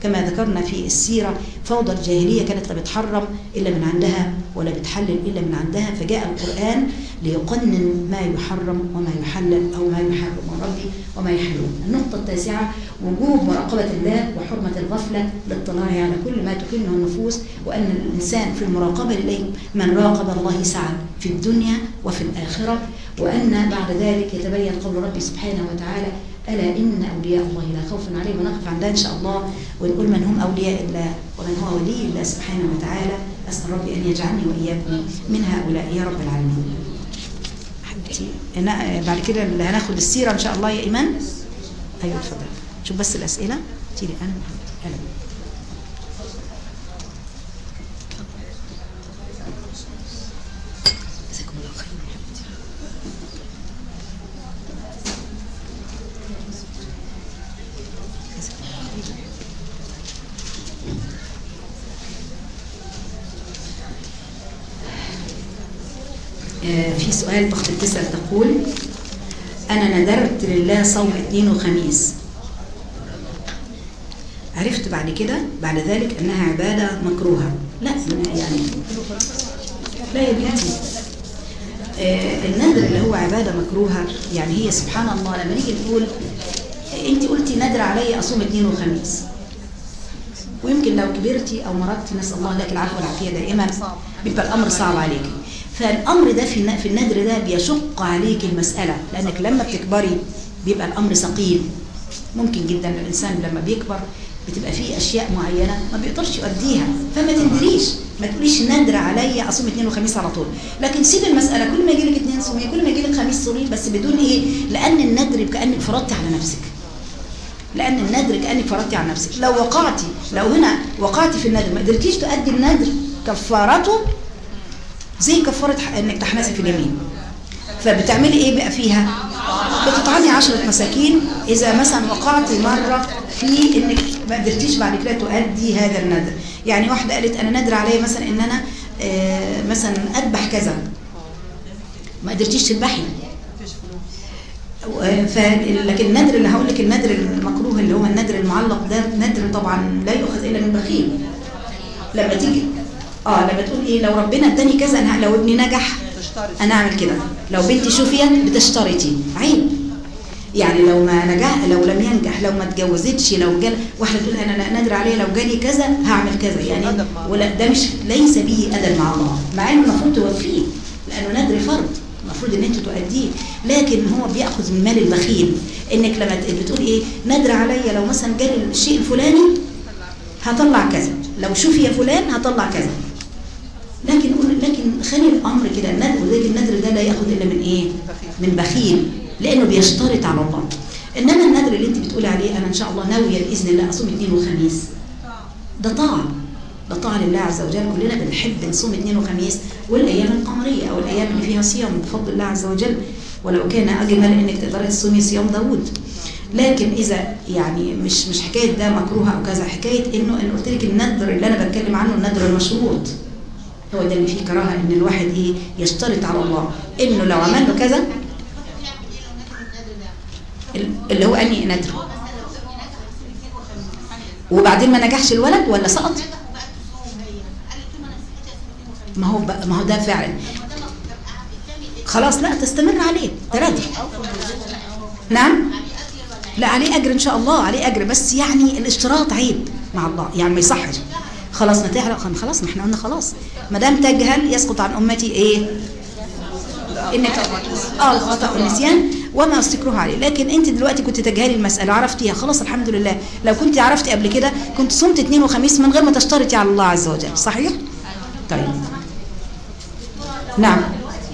كما ذكرنا في السيرة فوضى الجاهلية كانت لا بتحرم إلا من عندها ولا بتحلل إلا من عندها، فجاء القرآن ليقنن ما يحرم وما يحلل أو ما يحرم ربي وما يحلون. النقطة التاسعة وجوب مراقبة الله وحرمة الغفلة للاطلاع على كل ما تكنه النفوس، وأن الإنسان في المراقبة لله من راقب الله سعد في الدنيا وفي الآخرة، وأن بعد ذلك يتبين قول ربي سبحانه وتعالى ألا إن أولياء الله لا خوف عليهم. ونقف عندها إن شاء الله ونقول من هم أولياء الله ومن هو ولي الله سبحانه وتعالى. أسأل ربي أن يجعلني وإياكم من هؤلاء يا رب العالمين. حبيبتي بعد كده اللي هناخد السيرة إن شاء الله يا إيمان. أيوة اتفضل شوف بس الأسئلة تيجي أنا أهلا. جزاكم الله خير. في سؤال أخت بتسأل تقول أنا ندرت لله صوم اثنين وخميس، عرفت بعد كده بعد ذلك أنها عبادة مكروهة. لا يعني لا يا بنتي، النذر اللي هو عبادة مكروهة يعني هي سبحان الله لما نيجي نقول أنت قلتي نذر علي أصوم اثنين وخميس، ويمكن لو كبرتي أو مرضتي نسأل الله لك العافية والعافية دائما بيبقى الأمر صعب عليك، فالأمر ده في النذر ده بيشق عليك المسألة، لأنك لما بتكبري بيبقى الأمر ثقيل. ممكن جدا الإنسان لما بيكبر بتبقى فيه أشياء معينة ما بيقدرش يؤديها، فما تندريش ما تقوليش نذر عليا أصوم اثنين وخميس على طول، لكن سيب المسألة كل ما يجيلك اثنين صومي كل ما يجيلك خميس صومي، بس بدون إيه؟ لأن النذر كأنك فرضتي على نفسك، لأن النذر كأنك فرضتي على نفسك. لو هنا وقعتي في النذر ما قدرتيش تؤدي النذر كفارته زي كفارة انك تحنسي في اليمين، فبتعملي ايه بقى فيها؟ بتطعمي 10 مساكين اذا مثلا وقعتي مرة في انك ما قدرتيش بعد كده تؤدي هذا النذر. يعني واحدة قالت انا نذر عليا مثلا ان انا مثلا اذبح كذا، ما قدرتيش تذبحي، لكن النذر اللي هقول لك النذر المكروه اللي هو النذر المعلق ده نذر طبعا لا يؤخذ الا من بخيل. لما تيجي لما تقول ايه لو ربنا اداني كذا انا لو ابني نجح انا اعمل كده، لو بنتي شفيت بتشترطي عيب. يعني لو ما نجح لو لم ينجح لو ما اتجوزتش لو جال واحده تقول انا نادر عليه لو جالي كذا هعمل كذا، يعني ولا ده مش ليس به ادب مع الله، مع انه المفروض توفيه لانه نذر فرض المفروض ان انت تؤديه، لكن هو بياخذ من مال البخيل. انك لما بتقول ايه نذر عليا لو مثلا جالي الشيء الفلاني هطلع كذا، لو شوفي يا فلان هطلع كذا، لكن خلي الامر كده. وذلك النذر ده لا ياخذ الا من ايه؟ من بخيل، لانه بيشترط على الله. انما النذر اللي انت بتقولي عليه انا ان شاء الله ناويه باذن الله اصوم اثنين وخميس، ده طاعه لله عز وجل. كلنا بنحب نصوم اثنين وخميس والايام القمريه او الايام اللي فيها صيام بفضل الله عز وجل، ولو كان اجمل انك تقدري تصومي صيام داوود. لكن اذا يعني مش حكايه ده مكروه او كذا، حكايه انه انا قلت لك النذر اللي انا بتكلم عنه النذر المشروط، هو ده اللي فيه كراهه ان الواحد ايه يشترط على الله انه لو عمل له كذا اللي هو اني نذر وبعدين ما نجحش الولد ولا سقط. ما هو ده فعلا خلاص لا تستمر عليه تراضي. نعم لا عليه اجر ان شاء الله، عليه اجر، بس يعني الاشتراط عيب مع الله، يعني ما يصحش. خلاص نتعرف خلاص، ما احنا قلنا خلاص ما دام تجهل يسقط عن امتي ايه؟ انك الخطا والنسيان وما استكره عليه. لكن انت دلوقتي كنت تجهلي المساله عرفتيها خلاص الحمد لله. لو كنت عرفتي قبل كده كنت صمت اثنين وخميس من غير ما تشترطي على الله عز وجل، صحيح؟ طيب نعم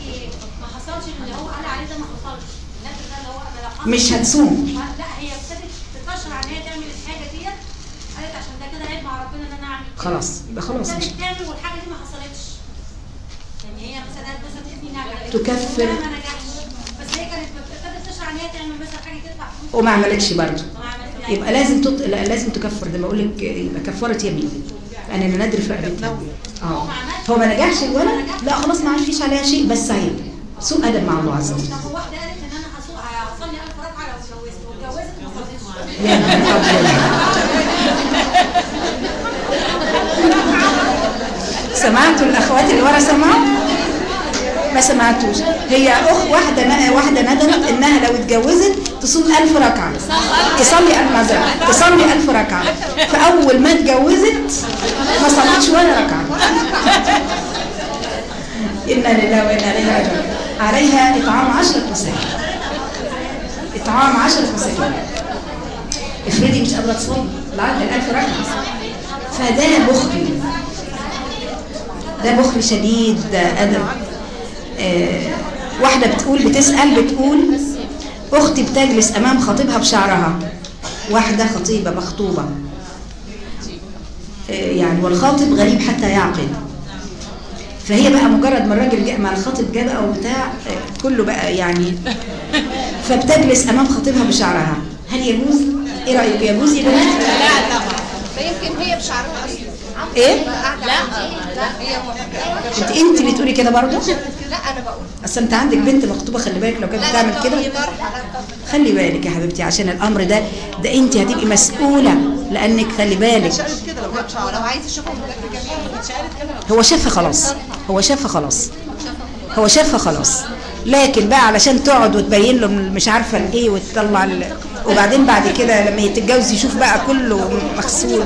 مش هتصوم. لا هي ابتدت تتفشر عن هي تعمل الحاجه ديت، قالت عشان ده كده عيب مع ربنا ان انا اعمل كده. خلاص يبقى خلاص ابتدت تعمل والحاجه دي ما حصلتش. يعني هي مثلا ابني نجح تكفر ما نجحش، بس هي كانت ابتدت تشرع ان هي تعمل مثلا حاجه تدفع فلوس وما عملتش برضه، يبقى لازم لازم تكفر. ده بقول لك يبقى كفاره يمين، انا ندري في رقبتي. هو ما نجحش الولد لا خلاص ما فيش عليها شيء، بس عيب سوء ادب مع الله عز وجل. طب واحده قالت ان انا هصلي 1000 ركعه لو اتجوزت واتجوزت وما صليتش. يا نهار أبيض. سمعتوا الاخوات اللي ورا سمعوا؟ ما سمعتوش. هي واحده ندمت انها لو اتجوزت تصوم 1000 ركعه، تصلي 1000 ركعه، فاول ما اتجوزت ما صلتش ولا ركعه. انا لله وانا اليه راجعون. عليها اطعام 10 مساكين، اطعام 10 مساكين. افرضي مش قادره تصلي العدد 1000 ركعه، فده بخل، ده بخل شديد ادب. واحدة بتقول أختي بتجلس أمام خطيبها بشعرها، واحدة خطيبة مخطوبة يعني، والخاطب غريب حتى يعقل، فهي بقى مجرد ما الراجل جاء مع الخاطب جاء بقى وبتاع كله بقى يعني، فبتجلس أمام خطيبها بشعرها، هل يجوز؟ إيه رأيك يجوز يا بنات؟ لا طبعا، فيمكن هي بشعرها أصلا. إيه؟ لا هي انت بتقولي كده برضه؟ لا انا بقول اصل انت عندك بنت مخطوبه، خلي بالك لو كانت بتعمل كده، خلي بالك يا حبيبتي عشان الامر ده انت هتبقي مسؤوله، لانك خلي بالك لو عايز يشوفها بجد جميل. هو شافها خلاص، لكن بقى علشان تقعد وتبين له مش عارفه الايه وتطلع وبعدين بعد كده لما يتجوز يشوف بقى كله مغسول.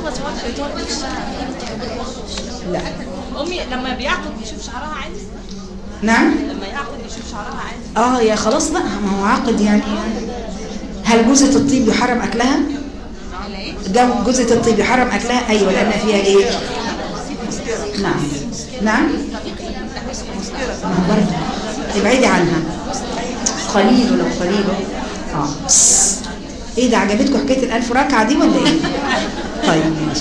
لا امي لما بيعقد بيشوف شعرها عادي. نعم لما يعقد بيشوف شعرها عادي. يا خلاص بقى، ما هو عقد يعني. هل جوزة الطيب يحرم اكلها؟ جوزة الطيب يحرم اكلها؟ ايوه، لان فيها ايه؟ نعم برضه ابعدي عنها قليل ولو قليل. ايه ده، عجبتكم حكايه ال1000 ركعه دي ولا ايه؟ طيب ماشي.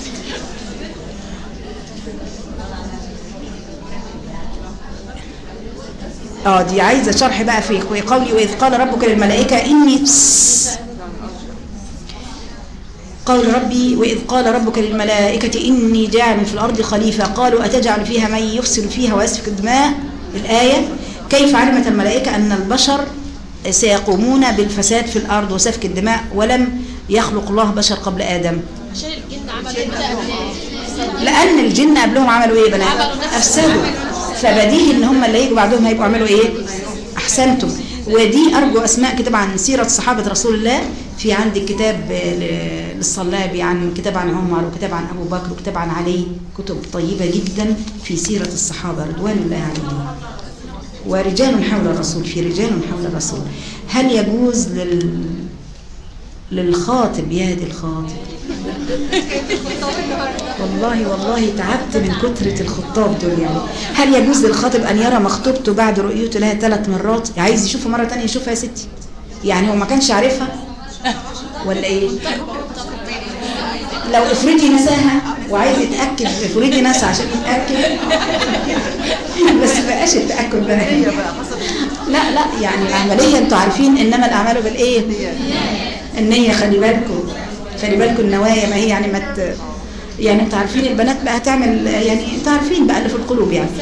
دي عايزه شرح بقى في قولي واذ قال ربك للملائكه اني قول ربي واذ قال ربك للملائكه اني جاعل في الارض خليفه قالوا اتجعل فيها من يفسد فيها ويسفك الدماء. الايه كيف علمت الملائكه ان البشر سيقومون بالفساد في الارض وسفك الدماء ولم يخلق الله بشر قبل ادم؟ عشان الجن عملوا لان الجن قبلهم عملوا ايه يا بنات؟ افسدوا، فبديهي ان هم اللي يجوا بعدهم هيبقوا عملوا ايه؟ احسنتم. ودي ارجو اسماء كتاب عن سيره صحابه رسول الله، في عندي كتاب للصلابي عن كتاب عن عمر وكتاب عن ابو بكر وكتاب عن علي، كتب طيبه جدا في سيره الصحابه رضوان الله عليهم. ورجال حول الرسول، في رجال حول الرسول. هل يجوز للخاطب، يا دي الخاطب والله تعبت من كثرة الخطاب دول يعني. هل يجوز للخاطب أن يرى مخطوبته بعد رؤيته لها 3 مرات؟ عايز يشوفها مرة تانية يشوفها يا ستي، يعني هو ما كانش عارفها ولا ايه؟ لو افرضي نساها وعايز يتأكد، افرضي نسا عشان يتأكد بس بقاش التأكد بقى لا يعني العملية انتوا عارفين انما الأعمال بالايه؟ النية. خلي بالكم النوايا ما هي يعني يعني انتوا عارفين البنات بقى هتعمل يعني انتوا عارفين بقى اللي في القلوب يعني.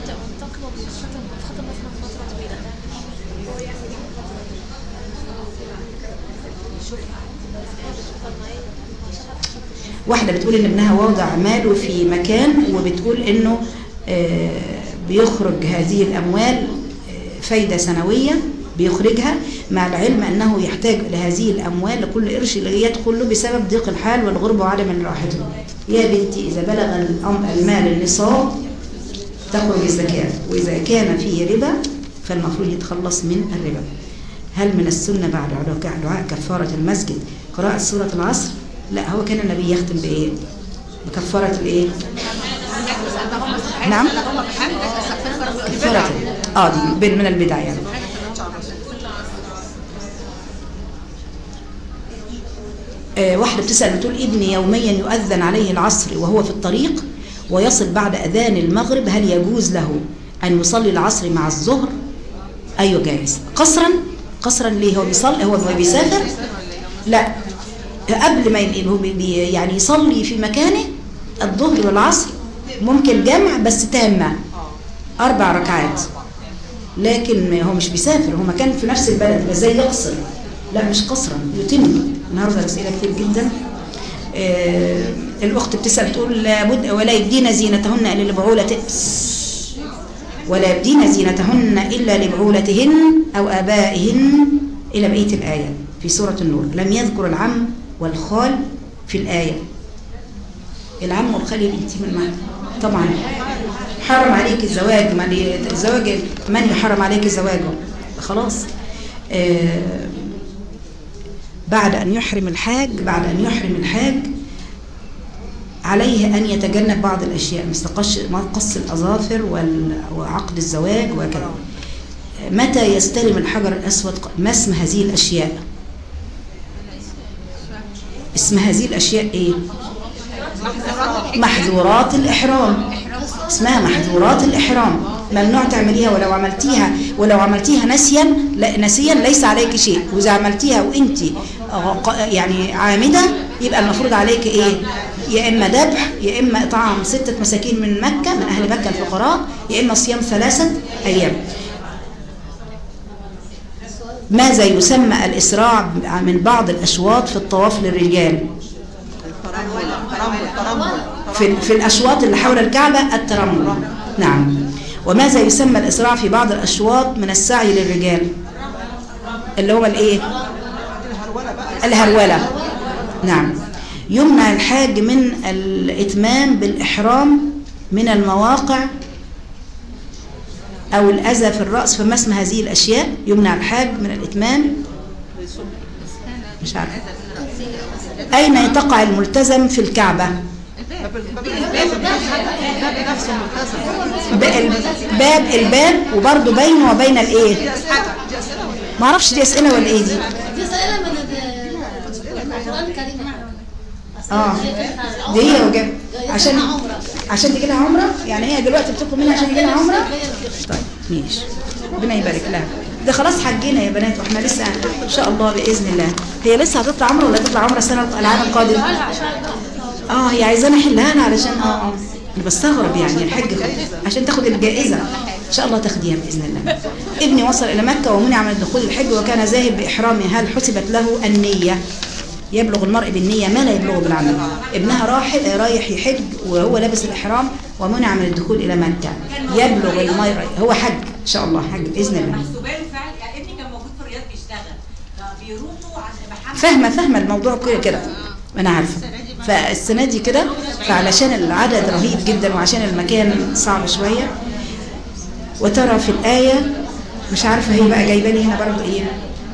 واحدة بتقول ان ابنها واضع ماله في مكان وبتقول انه بيخرج هذه الاموال فايدة سنوية بيخرجها، مع العلم أنه يحتاج إلى هذه الأموال لكل قرش يدخل له بسبب ضيق الحال والغربة وعدم راحته. يا بنتي إذا بلغ المال النصاب تخرج الزكاة، وإذا كان فيه ربا فالمفروض يتخلص من الربا. هل من السنة بعد دعاء كفارة المسجد قراءة سورة العصر؟ لا، هو كان النبي يختم بإيه؟ بكفارة الإيه؟ نعم؟ كفارة دي من البدع يعني. واحدة بتسأل بتقول ابني يوميا يؤذن عليه العصر وهو في الطريق ويصل بعد أذان المغرب، هل يجوز له أن يصلي العصر مع الظهر؟ أيوة جائز. قصرا ليه؟ هو بيصلي، هو بيسافر؟ لا، قبل ما يعني يصلي في مكانه الظهر والعصر ممكن جمع بس تامة 4 ركعات، لكن هو مش بيسافر، هو مكان في نفس البلد، ازاي يقصر؟ لا مش قصرا، يتم. النهارده اسئله كتير جدا. الأخت بتسأل بتقول لابد ولا يبدين زينتهن إلا لبعولتهن ولا يبدين زينتهن إلا لبعولتهن أو آبائهن إلى بقية الآية في سورة النور. لم يذكر العم والخال في الآية. العم والخال يا بنتي من معك طبعا حرم عليك الزواج. من يحرم عليك الزواج خلاص. بعد أن يحرم الحاج عليه أن يتجنب بعض الأشياء مثل قص الأظافر وعقد الزواج وكذا. متى يستلم الحجر الأسود؟ ما اسم هذه الأشياء؟ اسم هذه الأشياء إيه؟ محظورات الإحرام. اسمها محظورات الإحرام. ممنوع تعمليها، ولو عملتيها نسيا ليس عليك شيء. وإذا عملتيها وإنت يعني عامدة يبقى المفروض عليك إيه؟ يا إما ذبح، يا إما إطعام 6 مساكين من مكة، من أهل مكة الفقراء، يا إما صيام 3 أيام. ماذا يسمى الإسراع من بعض الأشواط في الطواف للرجال؟ في الأشواط اللي حول الكعبة الترمل. نعم. وماذا يسمى الإسراع في بعض الأشواط من السعي للرجال؟ اللي هو الإيه؟ الهرولة. نعم. يمنع الحاج من الإتمام بالإحرام من المواقع أو الأذى في الرأس. فما اسم هذه الأشياء؟ يمنع الحاج من الإتمام. مش عارفة. أين تقع الملتزم في الكعبة؟ الباب وبرضه بينه وبين الإيه؟ ما أعرفش دي أسئلة ولا إيه دي؟ دي أسئلة من القرآن الكريم. دي هي وجاب عشان تجي لها عمره. يعني هي دلوقتي بتطلب منها عشان يجي لها عمره. طيب ماشي، ربنا يبارك لها. ده خلاص حجينا يا بنات، واحنا لسه ان شاء الله باذن الله. هي لسه هتطلع عمره ولا هتطلع عمره السنه العام القادم؟ هي عايزانا احلها انا علشان انا بستغرب يعني الحج عشان تاخد الجائزه ان شاء الله تاخديها باذن الله. ابني وصل الى مكه ومنع من دخول الحج وكان ذاهب باحرامه، هل حسبت له النيه؟ يبلغ المرء بالنية ما لا يبلغه بالعمل. ابنها رايح يحج وهو لابس الإحرام ومنع من الدخول إلى مكة. يبلغ المرء هو حج إن شاء الله، حج بإذن الله. يعني ابني كان موجود في الرياض بيشتغل فبيروحوا عشان فاهمة الموضوع كده أنا عارفة. فالسنة دي كده، فعلشان العدد رهيب جدا وعشان المكان صعب شوية. وترى في الآية مش عارفة هي بقى جايباني هنا برضه إيه،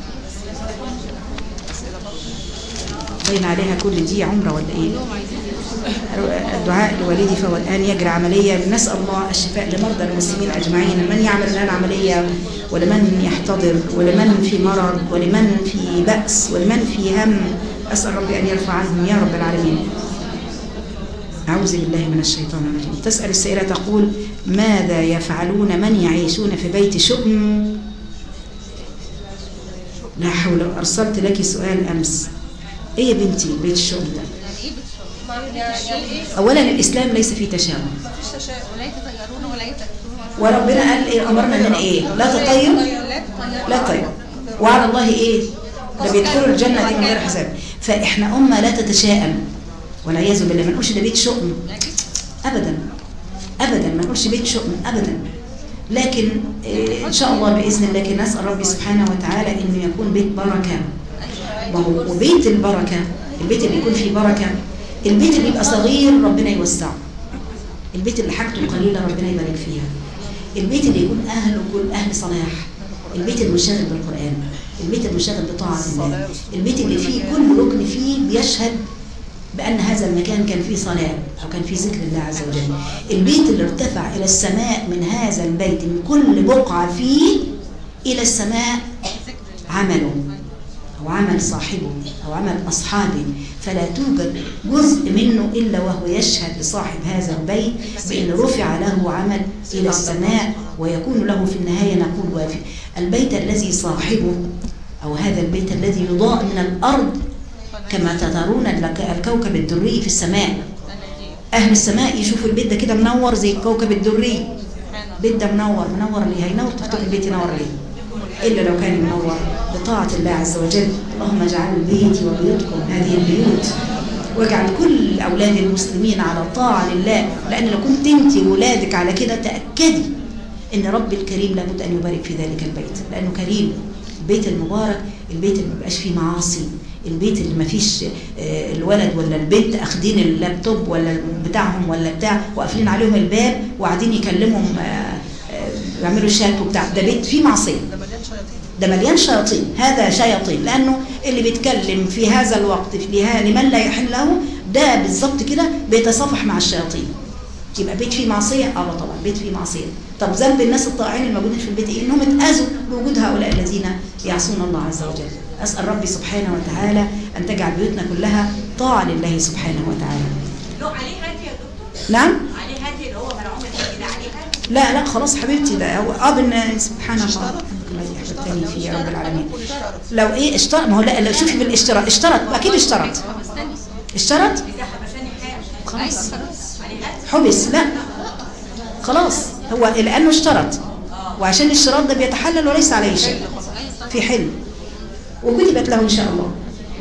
باين عليها كل دي عمره ولا ايه؟ الدعاء لوالدي فهو الان يجري عمليه. نسال الله الشفاء لمرضى المسلمين اجمعين، من يعمل الان عمليه ولمن يحتضر ولمن في مرض ولمن في بأس ولمن في هم. اسال ربي ان يرفع عنهم يا رب العالمين. اعوذ بالله من الشيطان الرجيم. تسال السائله تقول ماذا يفعلون من يعيشون في بيت شؤم؟ لا حول. ارسلت لك سؤال امس. ايه يا بنتي بيت الشؤم ده؟ اولا الاسلام ليس فيه تشاؤم. ولا يتطيرون ولا يتأكلون. وربنا قال ايه؟ امرنا من ايه؟ لا تطير لا تطير. وعلى الله ايه؟ ده بيدخلوا الجنه دي من غير حساب. فاحنا امه لا تتشائم والعياذ بالله. ما نقولش ده بيت شؤم ابدا ابدا، ما نقولش بيت شؤم ابدا. لكن ان شاء الله باذن الله كده نسال ربي سبحانه وتعالى انه يكون بيت بركه. وبيت البركة، البيت اللي يكون فيه بركة، البيت اللي يبقى صغير ربنا يوسعه، البيت اللي حاجته قليلة ربنا يبارك فيها، البيت اللي يكون أهله كل أهل صلاح، البيت المشغل بالقرآن، البيت المشغل بطاعة الله، البيت اللي فيه كل ركن فيه بيشهد بأن هذا المكان كان فيه صلاة أو كان فيه ذكر الله عز وجل، البيت اللي ارتفع إلى السماء من هذا البيت من كل بقعة فيه إلى السماء عمله أو عمل صاحبه أو عمل أصحابه، فلا توجد جزء منه إلا وهو يشهد لصاحب هذا البيت بأن رفع له عمل إلى السماء ويكون له في النهاية نقول وافي. البيت الذي صاحبه أو هذا البيت الذي يضاء من الأرض كما ترون الكوكب الدري في السماء. أهل السماء يشوفوا البيت ده كده منور زي الكوكب الدري. البيت ده منور ليه؟ هينور؟ تفتكر البيت ينور ليه؟ إلا لو كان منور بطاعة الله عز وجل. اللهم اجعل بيتي وبيوتكم هذه البيوت واجعل كل أولاد المسلمين على طاعة لله، لأن لو كنت أنت وولادك على كده تأكدي إن رب الكريم لابد أن يبارك في ذلك البيت، لأنه كريم. البيت المبارك البيت اللي ما بيبقاش فيه معاصي، البيت اللي ما فيش الولد ولا البنت اخدين اللابتوب ولا بتاعهم ولا بتاع وقافلين عليهم الباب وقاعدين يكلمهم يعملوا شات وبتاع. ده بيت فيه معصيه، ده مليان شياطين. هذا شياطين، لانه اللي بيتكلم في هذا الوقت لمن لا يحل له ده بالظبط كده بيتصافح مع الشياطين. يبقى بيت فيه معصيه. طبعا بيت فيه معصيه. طب ذنب الناس الطائعين الموجودين في البيت ايه؟ انهم اتاذوا بوجود هؤلاء الذين يعصون الله عز وجل. اسال ربي سبحانه وتعالى ان تجعل بيوتنا كلها طاعه لله سبحانه وتعالى. له عليه هاتي يا دكتور؟ نعم؟ عليه هاتي اللي هو ملعون ده عليه هاتي؟ لا خلاص حبيبتي، ده هو سبحان الله احببتني فيه يا رب العالمين. لو ايه اشترط، ما هو لا لو شوفي بالاشتراط اشترط اكيد اشترط خلاص حبس. لا خلاص هو لانه اشترط، وعشان الاشتراط ده بيتحلل وليس عليه شيء في حل وكتبت له ان شاء الله.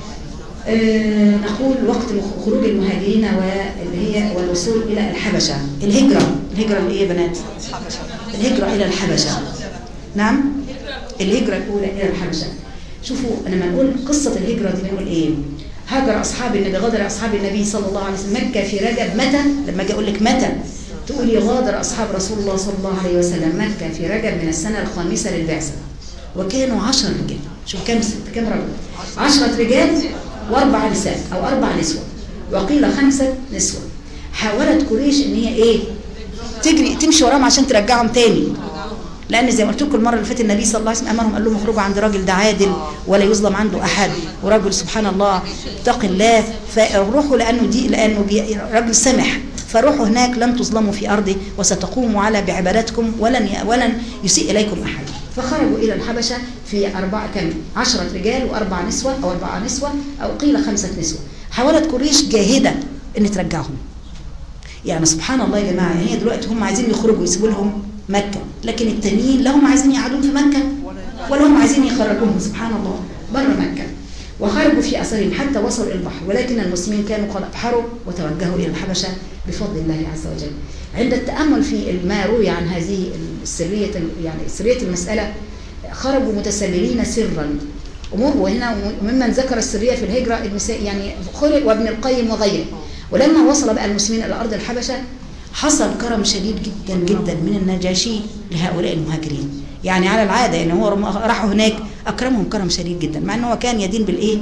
نقول وقت خروج المهاجرين واللي هي والوصول الى الحبشه. الهجره اللي هي بنات الهجره الى الحبشه. نعم الهجره الاولى الى الحبشه. شوفوا لما نقول قصه الهجره دي بنقول ايه؟ هاجر اصحاب النبي، غادر اصحاب النبي صلى الله عليه وسلم مكه في رجب. متى؟ لما اجي اقول لك متى تقولي غادر اصحاب رسول الله صلى الله عليه وسلم مكه في رجب من السنه الخامسه للبعثه، وكانوا 10 رجال. شوف كم رجل؟ 10 رجال و4 نساء او 4 نسوه، وقيل 5 نسوه. حاولت قريش ان هي ايه؟ تجري تمشي وراهم عشان ترجعهم تاني، لان زي ما قلت لكم المره اللي فاتت النبي صلى الله عليه وسلم امرهم قال لهم اخرجوا عند راجل ده عادل ولا يظلم عنده احد، وراجل سبحان الله اتق الله، فروحوا لانه راجل سمح، فروحوا هناك لن تظلموا في ارضه وستقوموا على بعبادتكم ولن يسيء اليكم احد. فخرجوا الى الحبشه في 10 رجال و4 نسوه او 4 نسوه او قيل 5 نسوه. حاولت قريش جاهده ان ترجعهم. يعني سبحان الله يا جماعه، هي دلوقتي هم عايزين يخرجوا يسيبوا لهم مكة، لكن التانيين لا هم عايزين يقعدون في مكة ولا هم عايزين يخرجوهم سبحان الله بره مكة. وخرجوا في أثرهم حتى وصلوا إلى البحر، ولكن المسلمين كانوا قد أبحروا وتوجهوا إلى الحبشة بفضل الله عز وجل. عند التأمل في ما روي عن هذه سرية المسألة، خرجوا متسللين سرا. وهنا وممن ذكر السرية في الهجرة يعني خلق وابن القيم وغيره. ولما وصل بقى المسلمين إلى أرض الحبشة حصل كرم شديد جدا جدا من النجاشي لهؤلاء المهاجرين. يعني على العادة ان هو راحوا هناك اكرمهم كرم شديد جدا، مع انه كان يدين بالايه؟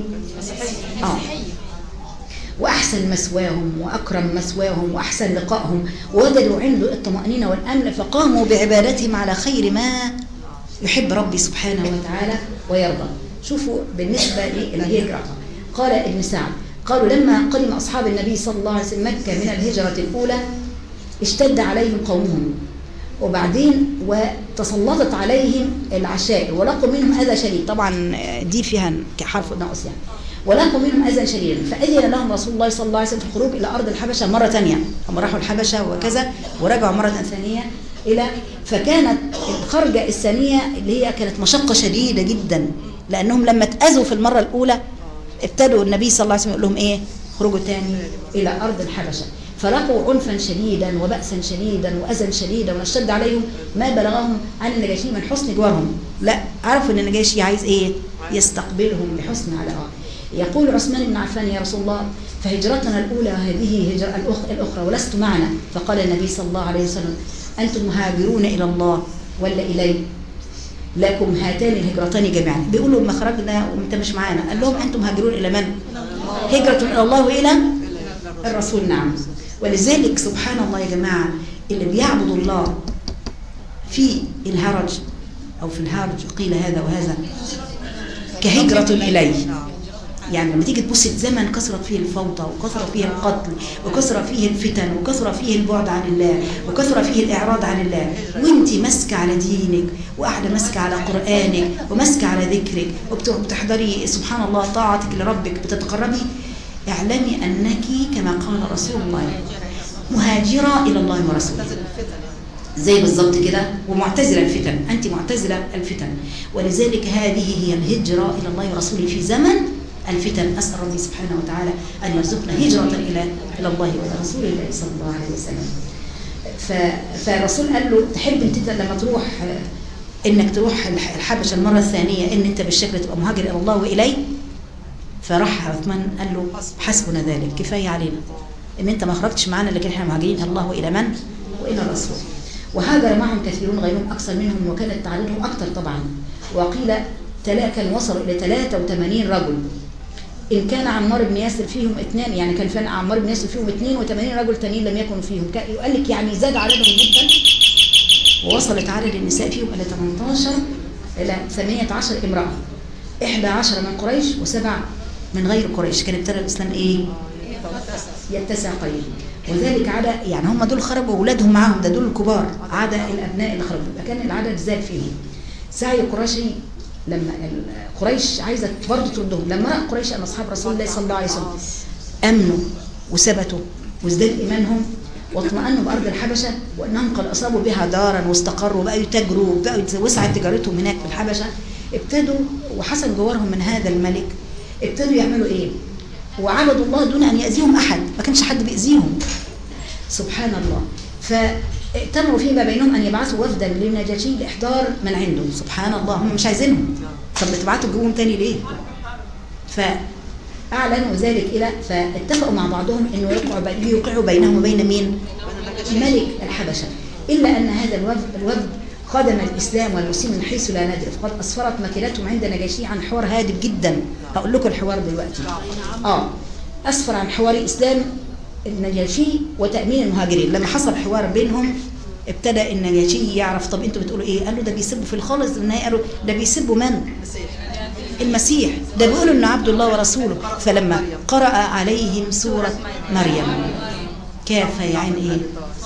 واحسن مثواهم واكرم مثواهم واحسن لقائهم، ووجدوا عنده الطمأنينة والامن، فقاموا بعبادتهم على خير ما يحب ربي سبحانه وتعالى ويرضى. شوفوا بالنسبة للهجرة قال ابن سعد، قالوا لما قدم اصحاب النبي صلى الله عليه وسلم مكة من الهجرة الاولى اشتد عليهم قومهم، وبعدين وتسلطت عليهم العشائر ولقوا منهم اذى شديد. طبعا دي فيها كحرف ناقص يعني. ولقوا منهم اذى شديدا، فاذن لهم رسول الله صلى الله عليه وسلم في الخروج الى ارض الحبشه مره ثانيه. هم راحوا الحبشه وكذا ورجعوا مره ثانيه فكانت الخرجه الثانيه اللي هي كانت مشقه شديده جدا، لانهم لما اتاذوا في المره الاولى ابتدوا النبي صلى الله عليه وسلم يقول لهم ايه؟ خرجوا ثاني الى ارض الحبشه. فلقوا عنفا شديدا وبأسا شديدا وأذى شديدا، ونشد عليهم ما بلغهم عن النجاشي من حسن جوارهم. لا عرفوا ان النجاشي عايز ايه؟ يستقبلهم بحسن على يقول عثمان بن عفان يا رسول الله فهجرتنا الأولى هذه هجرة الأخرى ولست معنا. فقال النبي صلى الله عليه وسلم أنتم مهاجرون إلى الله ولا إلي؟ لكم هاتان الهجرتان جميعا. بيقولوا لما خرجنا وانت مش معانا، قال لهم أنتم مهاجرون إلى من؟ هجرة إلى الله وإلى الرسول. نعم. ولذلك سبحان الله يا جماعة، اللي بيعبد الله في الهرج أو في الهرج قيل هذا وهذا كهجرة إليه. يعني لما تيجي تبص الزمن كثرت فيه الفوضى وكثر فيه القتل وكثر فيه الفتن وكثر فيه البعد عن الله وكثر فيه الإعراض عن الله، وانت ماسكة على دينك وقاعدة ماسكة على قرآنك وماسكة على ذكرك وبتحضري سبحان الله طاعتك لربك بتتقربي، اعلمي أنك كما قال رسول الله مهاجرة إلى الله ورسوله، زي بالضبط كده، ومعتزلة الفتن، أنت معتزلة الفتن. ولذلك هذه هي الهجرة إلى الله ورسوله في زمن الفتن. أسأل ربي سبحانه وتعالى أن يرزقنا هجرة إلى الله وإلى رسول الله صلى الله عليه وسلم. فالرسول قال له تحب أنت لما تروح إنك تروح الحبشة المرة الثانية إن أنت بالشكل تبقى مهاجر إلى الله وإليه؟ فراح عثمان قال له حسبنا ذلك، كفاية علينا إن أنت ما خرجتش معنا، لكن إحنا مهاجرين إلى الله وإلى من؟ وإلى الرسول. وهاجر معهم كثيرون غيرهم أكثر منهم، وكانت تعدادهم أكثر طبعا. وقيل كان وصلوا إلى 83 رجل. إن كان عمار بن ياسر فيهم 2، يعني كان فعلا عمار بن ياسر فيهم 82 رجل تانيين لم يكونوا فيهم. يقول لك يعني زاد عددهم جدا، ووصلت عدد النساء فيهم إلى 18 إلى 18 امرأة، 11 من قريش و7 من غير قريش. كان ابتدى الإسلام إيه؟ يتسع قليلا. وذلك عدا يعني هم دول خرجوا واولادهم معاهم، ده دول الكبار، عدا الابناء اللي خرجوا، فكان العدد زاد فيهم. سعي قريشي لما قريش عايزه برضه تردهم، لما راى قريش ان اصحاب رسول الله صلى الله عليه وسلم امنوا وثبتوا وازداد ايمانهم واطمأنوا بارض الحبشه، وانهم قد اصابوا بها دارا واستقروا وبقوا يتاجروا وبقوا وسعت تجارتهم هناك في الحبشه، ابتدوا وحصل جوارهم من هذا الملك، ابتدوا يعملوا ايه؟ وعبدوا الله دون ان يأذيهم احد، ما كانش حد بيأذيهم سبحان الله. فاتمروا فيما بينهم ان يبعثوا وفدا للنجاشي لاحضار من عندهم. سبحان الله، هم مش عايزينهم، طب بتبعتوا تجيبوهم تاني ليه؟ فاعلنوا ذلك الى فاتفقوا مع بعضهم انه يوقعوا بينهم وبين مين؟ ملك الحبشه. الا ان هذا الوفد خدم الاسلام والمسلمين من حيث لا ندري، فقد اسفرت مكيدتهم عند نجاشي عن حوار هادف جدا. هقول لكم الحوار دلوقتي. اسفر عن حوار اسلام النجاشي وتأمين المهاجرين. لما حصل حوار بينهم ابتدى النجاشي يعرف طب انتوا بتقولوا ايه؟ قالوا ده بيسبوا في الخالص، النهايه قالوا ده بيسبوا من؟ المسيح، ده بيقولوا انه عبد الله ورسوله. فلما قرأ عليهم سورة مريم كاف يا عين ايه؟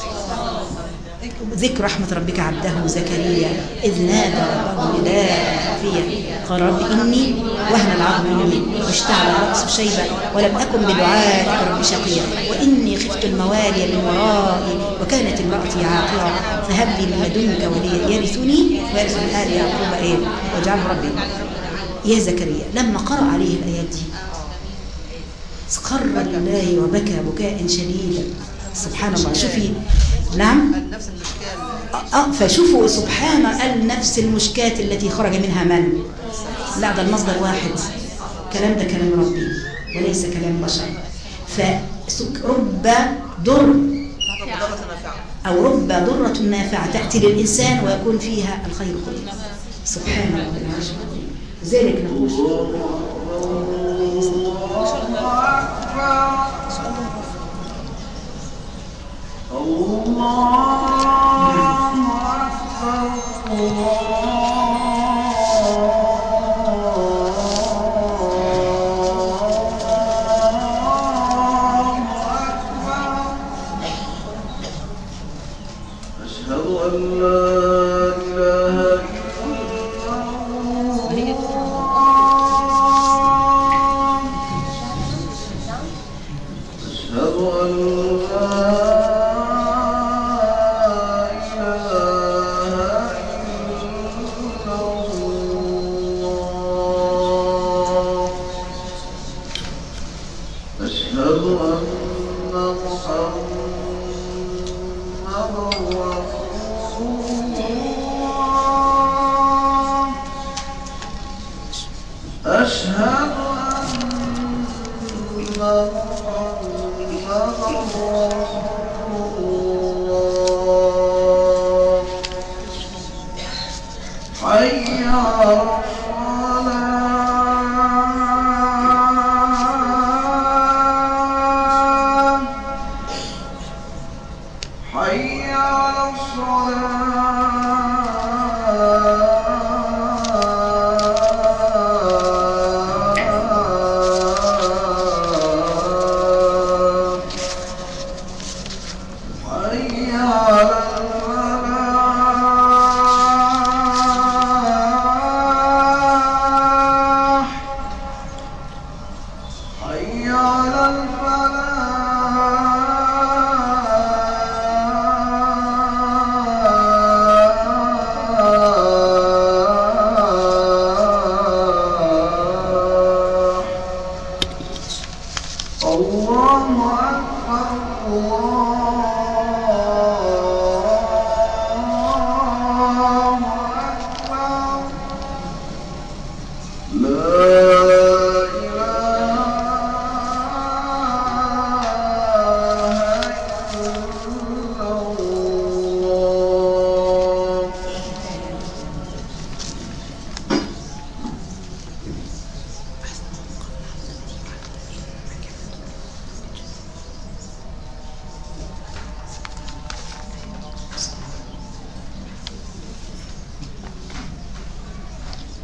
ذكر رحمة ربك عبده زكريا إذ نادى ربه نداء قال رب إني وهن العظم مني واشتعل الرأس شيبا ولم أكن بدعائك رب شقيا وإني خفت الموالي من ورائي وكانت امرأتي عاقرا فهب لي من لدنك وليا يرثني ويرث من آل يعقوب إيه واجعله ربي يا زكريا. لما قرأ عليه الآيات دي خر لله وبكى بكاء شديدا. سبحان الله. شوفي نعم فشوفوا سبحان نفس المشكات التي خرج منها من؟ لا ده المصدر واحد، كلام ده كلام ربي وليس كلام بشر. فرب ضر أو رب ضرة نافعة تأتي للإنسان ويكون فيها الخير كله. سبحان الله العرش العظيم. لذلك نقول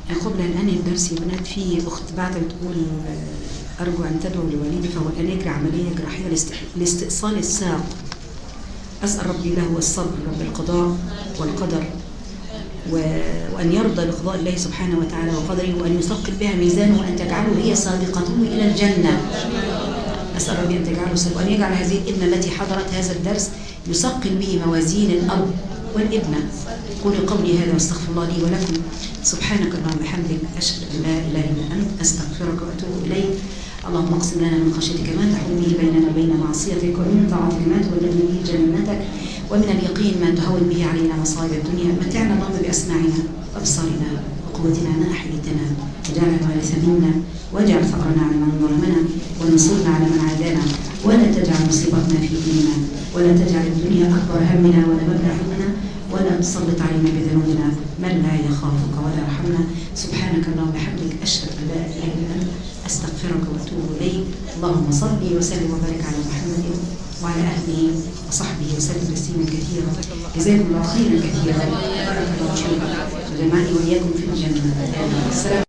قبل أن أنهي الدرس يا بنات، في أخت بعد بتقول أرجو أن تدعو لوليدي فهو الآن يجري عملية جراحية لاستئصال الساق. أسأل ربي له الصبر بالقضاء والقدر، وأن يرضى بقضاء الله سبحانه وتعالى وقدره، وأن يثقل بها ميزانه، وأن تجعله هي سابقته إلى الجنة. أسأل ربي أن تجعله وأن يجعل هذه الابنة التي حضرت هذا الدرس يثقل به موازين الأب والابنة. قولوا قولي هذا واستغفر الله لي ولكم. سبحانك اللهم وبحمدك، أشهد أن لا إله إلا أنت، أستغفرك وأتوب إليك. اللهم اقسم لنا من خشيتك ما تحول به بيننا وبين معصيتك، ومن طاعتك ما تبلغنا به جنتك، ومن اليقين ما تهون به علينا مصائب الدنيا. متعنا اللهم بأسماعنا وأبصارنا وقوتنا ما أحييتنا، واجعلنا الوارث منا، واجعل ثأرنا على من ظلمنا، وانصرنا على من عادانا، ولا تجعل مصيبتنا في ديننا، ولا تجعل الدنيا أكبر همنا ولا مبلغ علمنا، ولا تسلط علينا بذنوبنا من لا يخافك ولا يرحمنا. سبحانك اللهم وبحمدك، أشهد أن لا إله إلا أنت، أستغفرك وأتوب إليك. اللهم صل وسلم وبارك على محمد وعلى أهله وصحبه وسلم تسليما كثيرا. جزاكم الله خيرا كثيرا، بارك الله فيكم وجمعني وإياكم في الجنة. السلام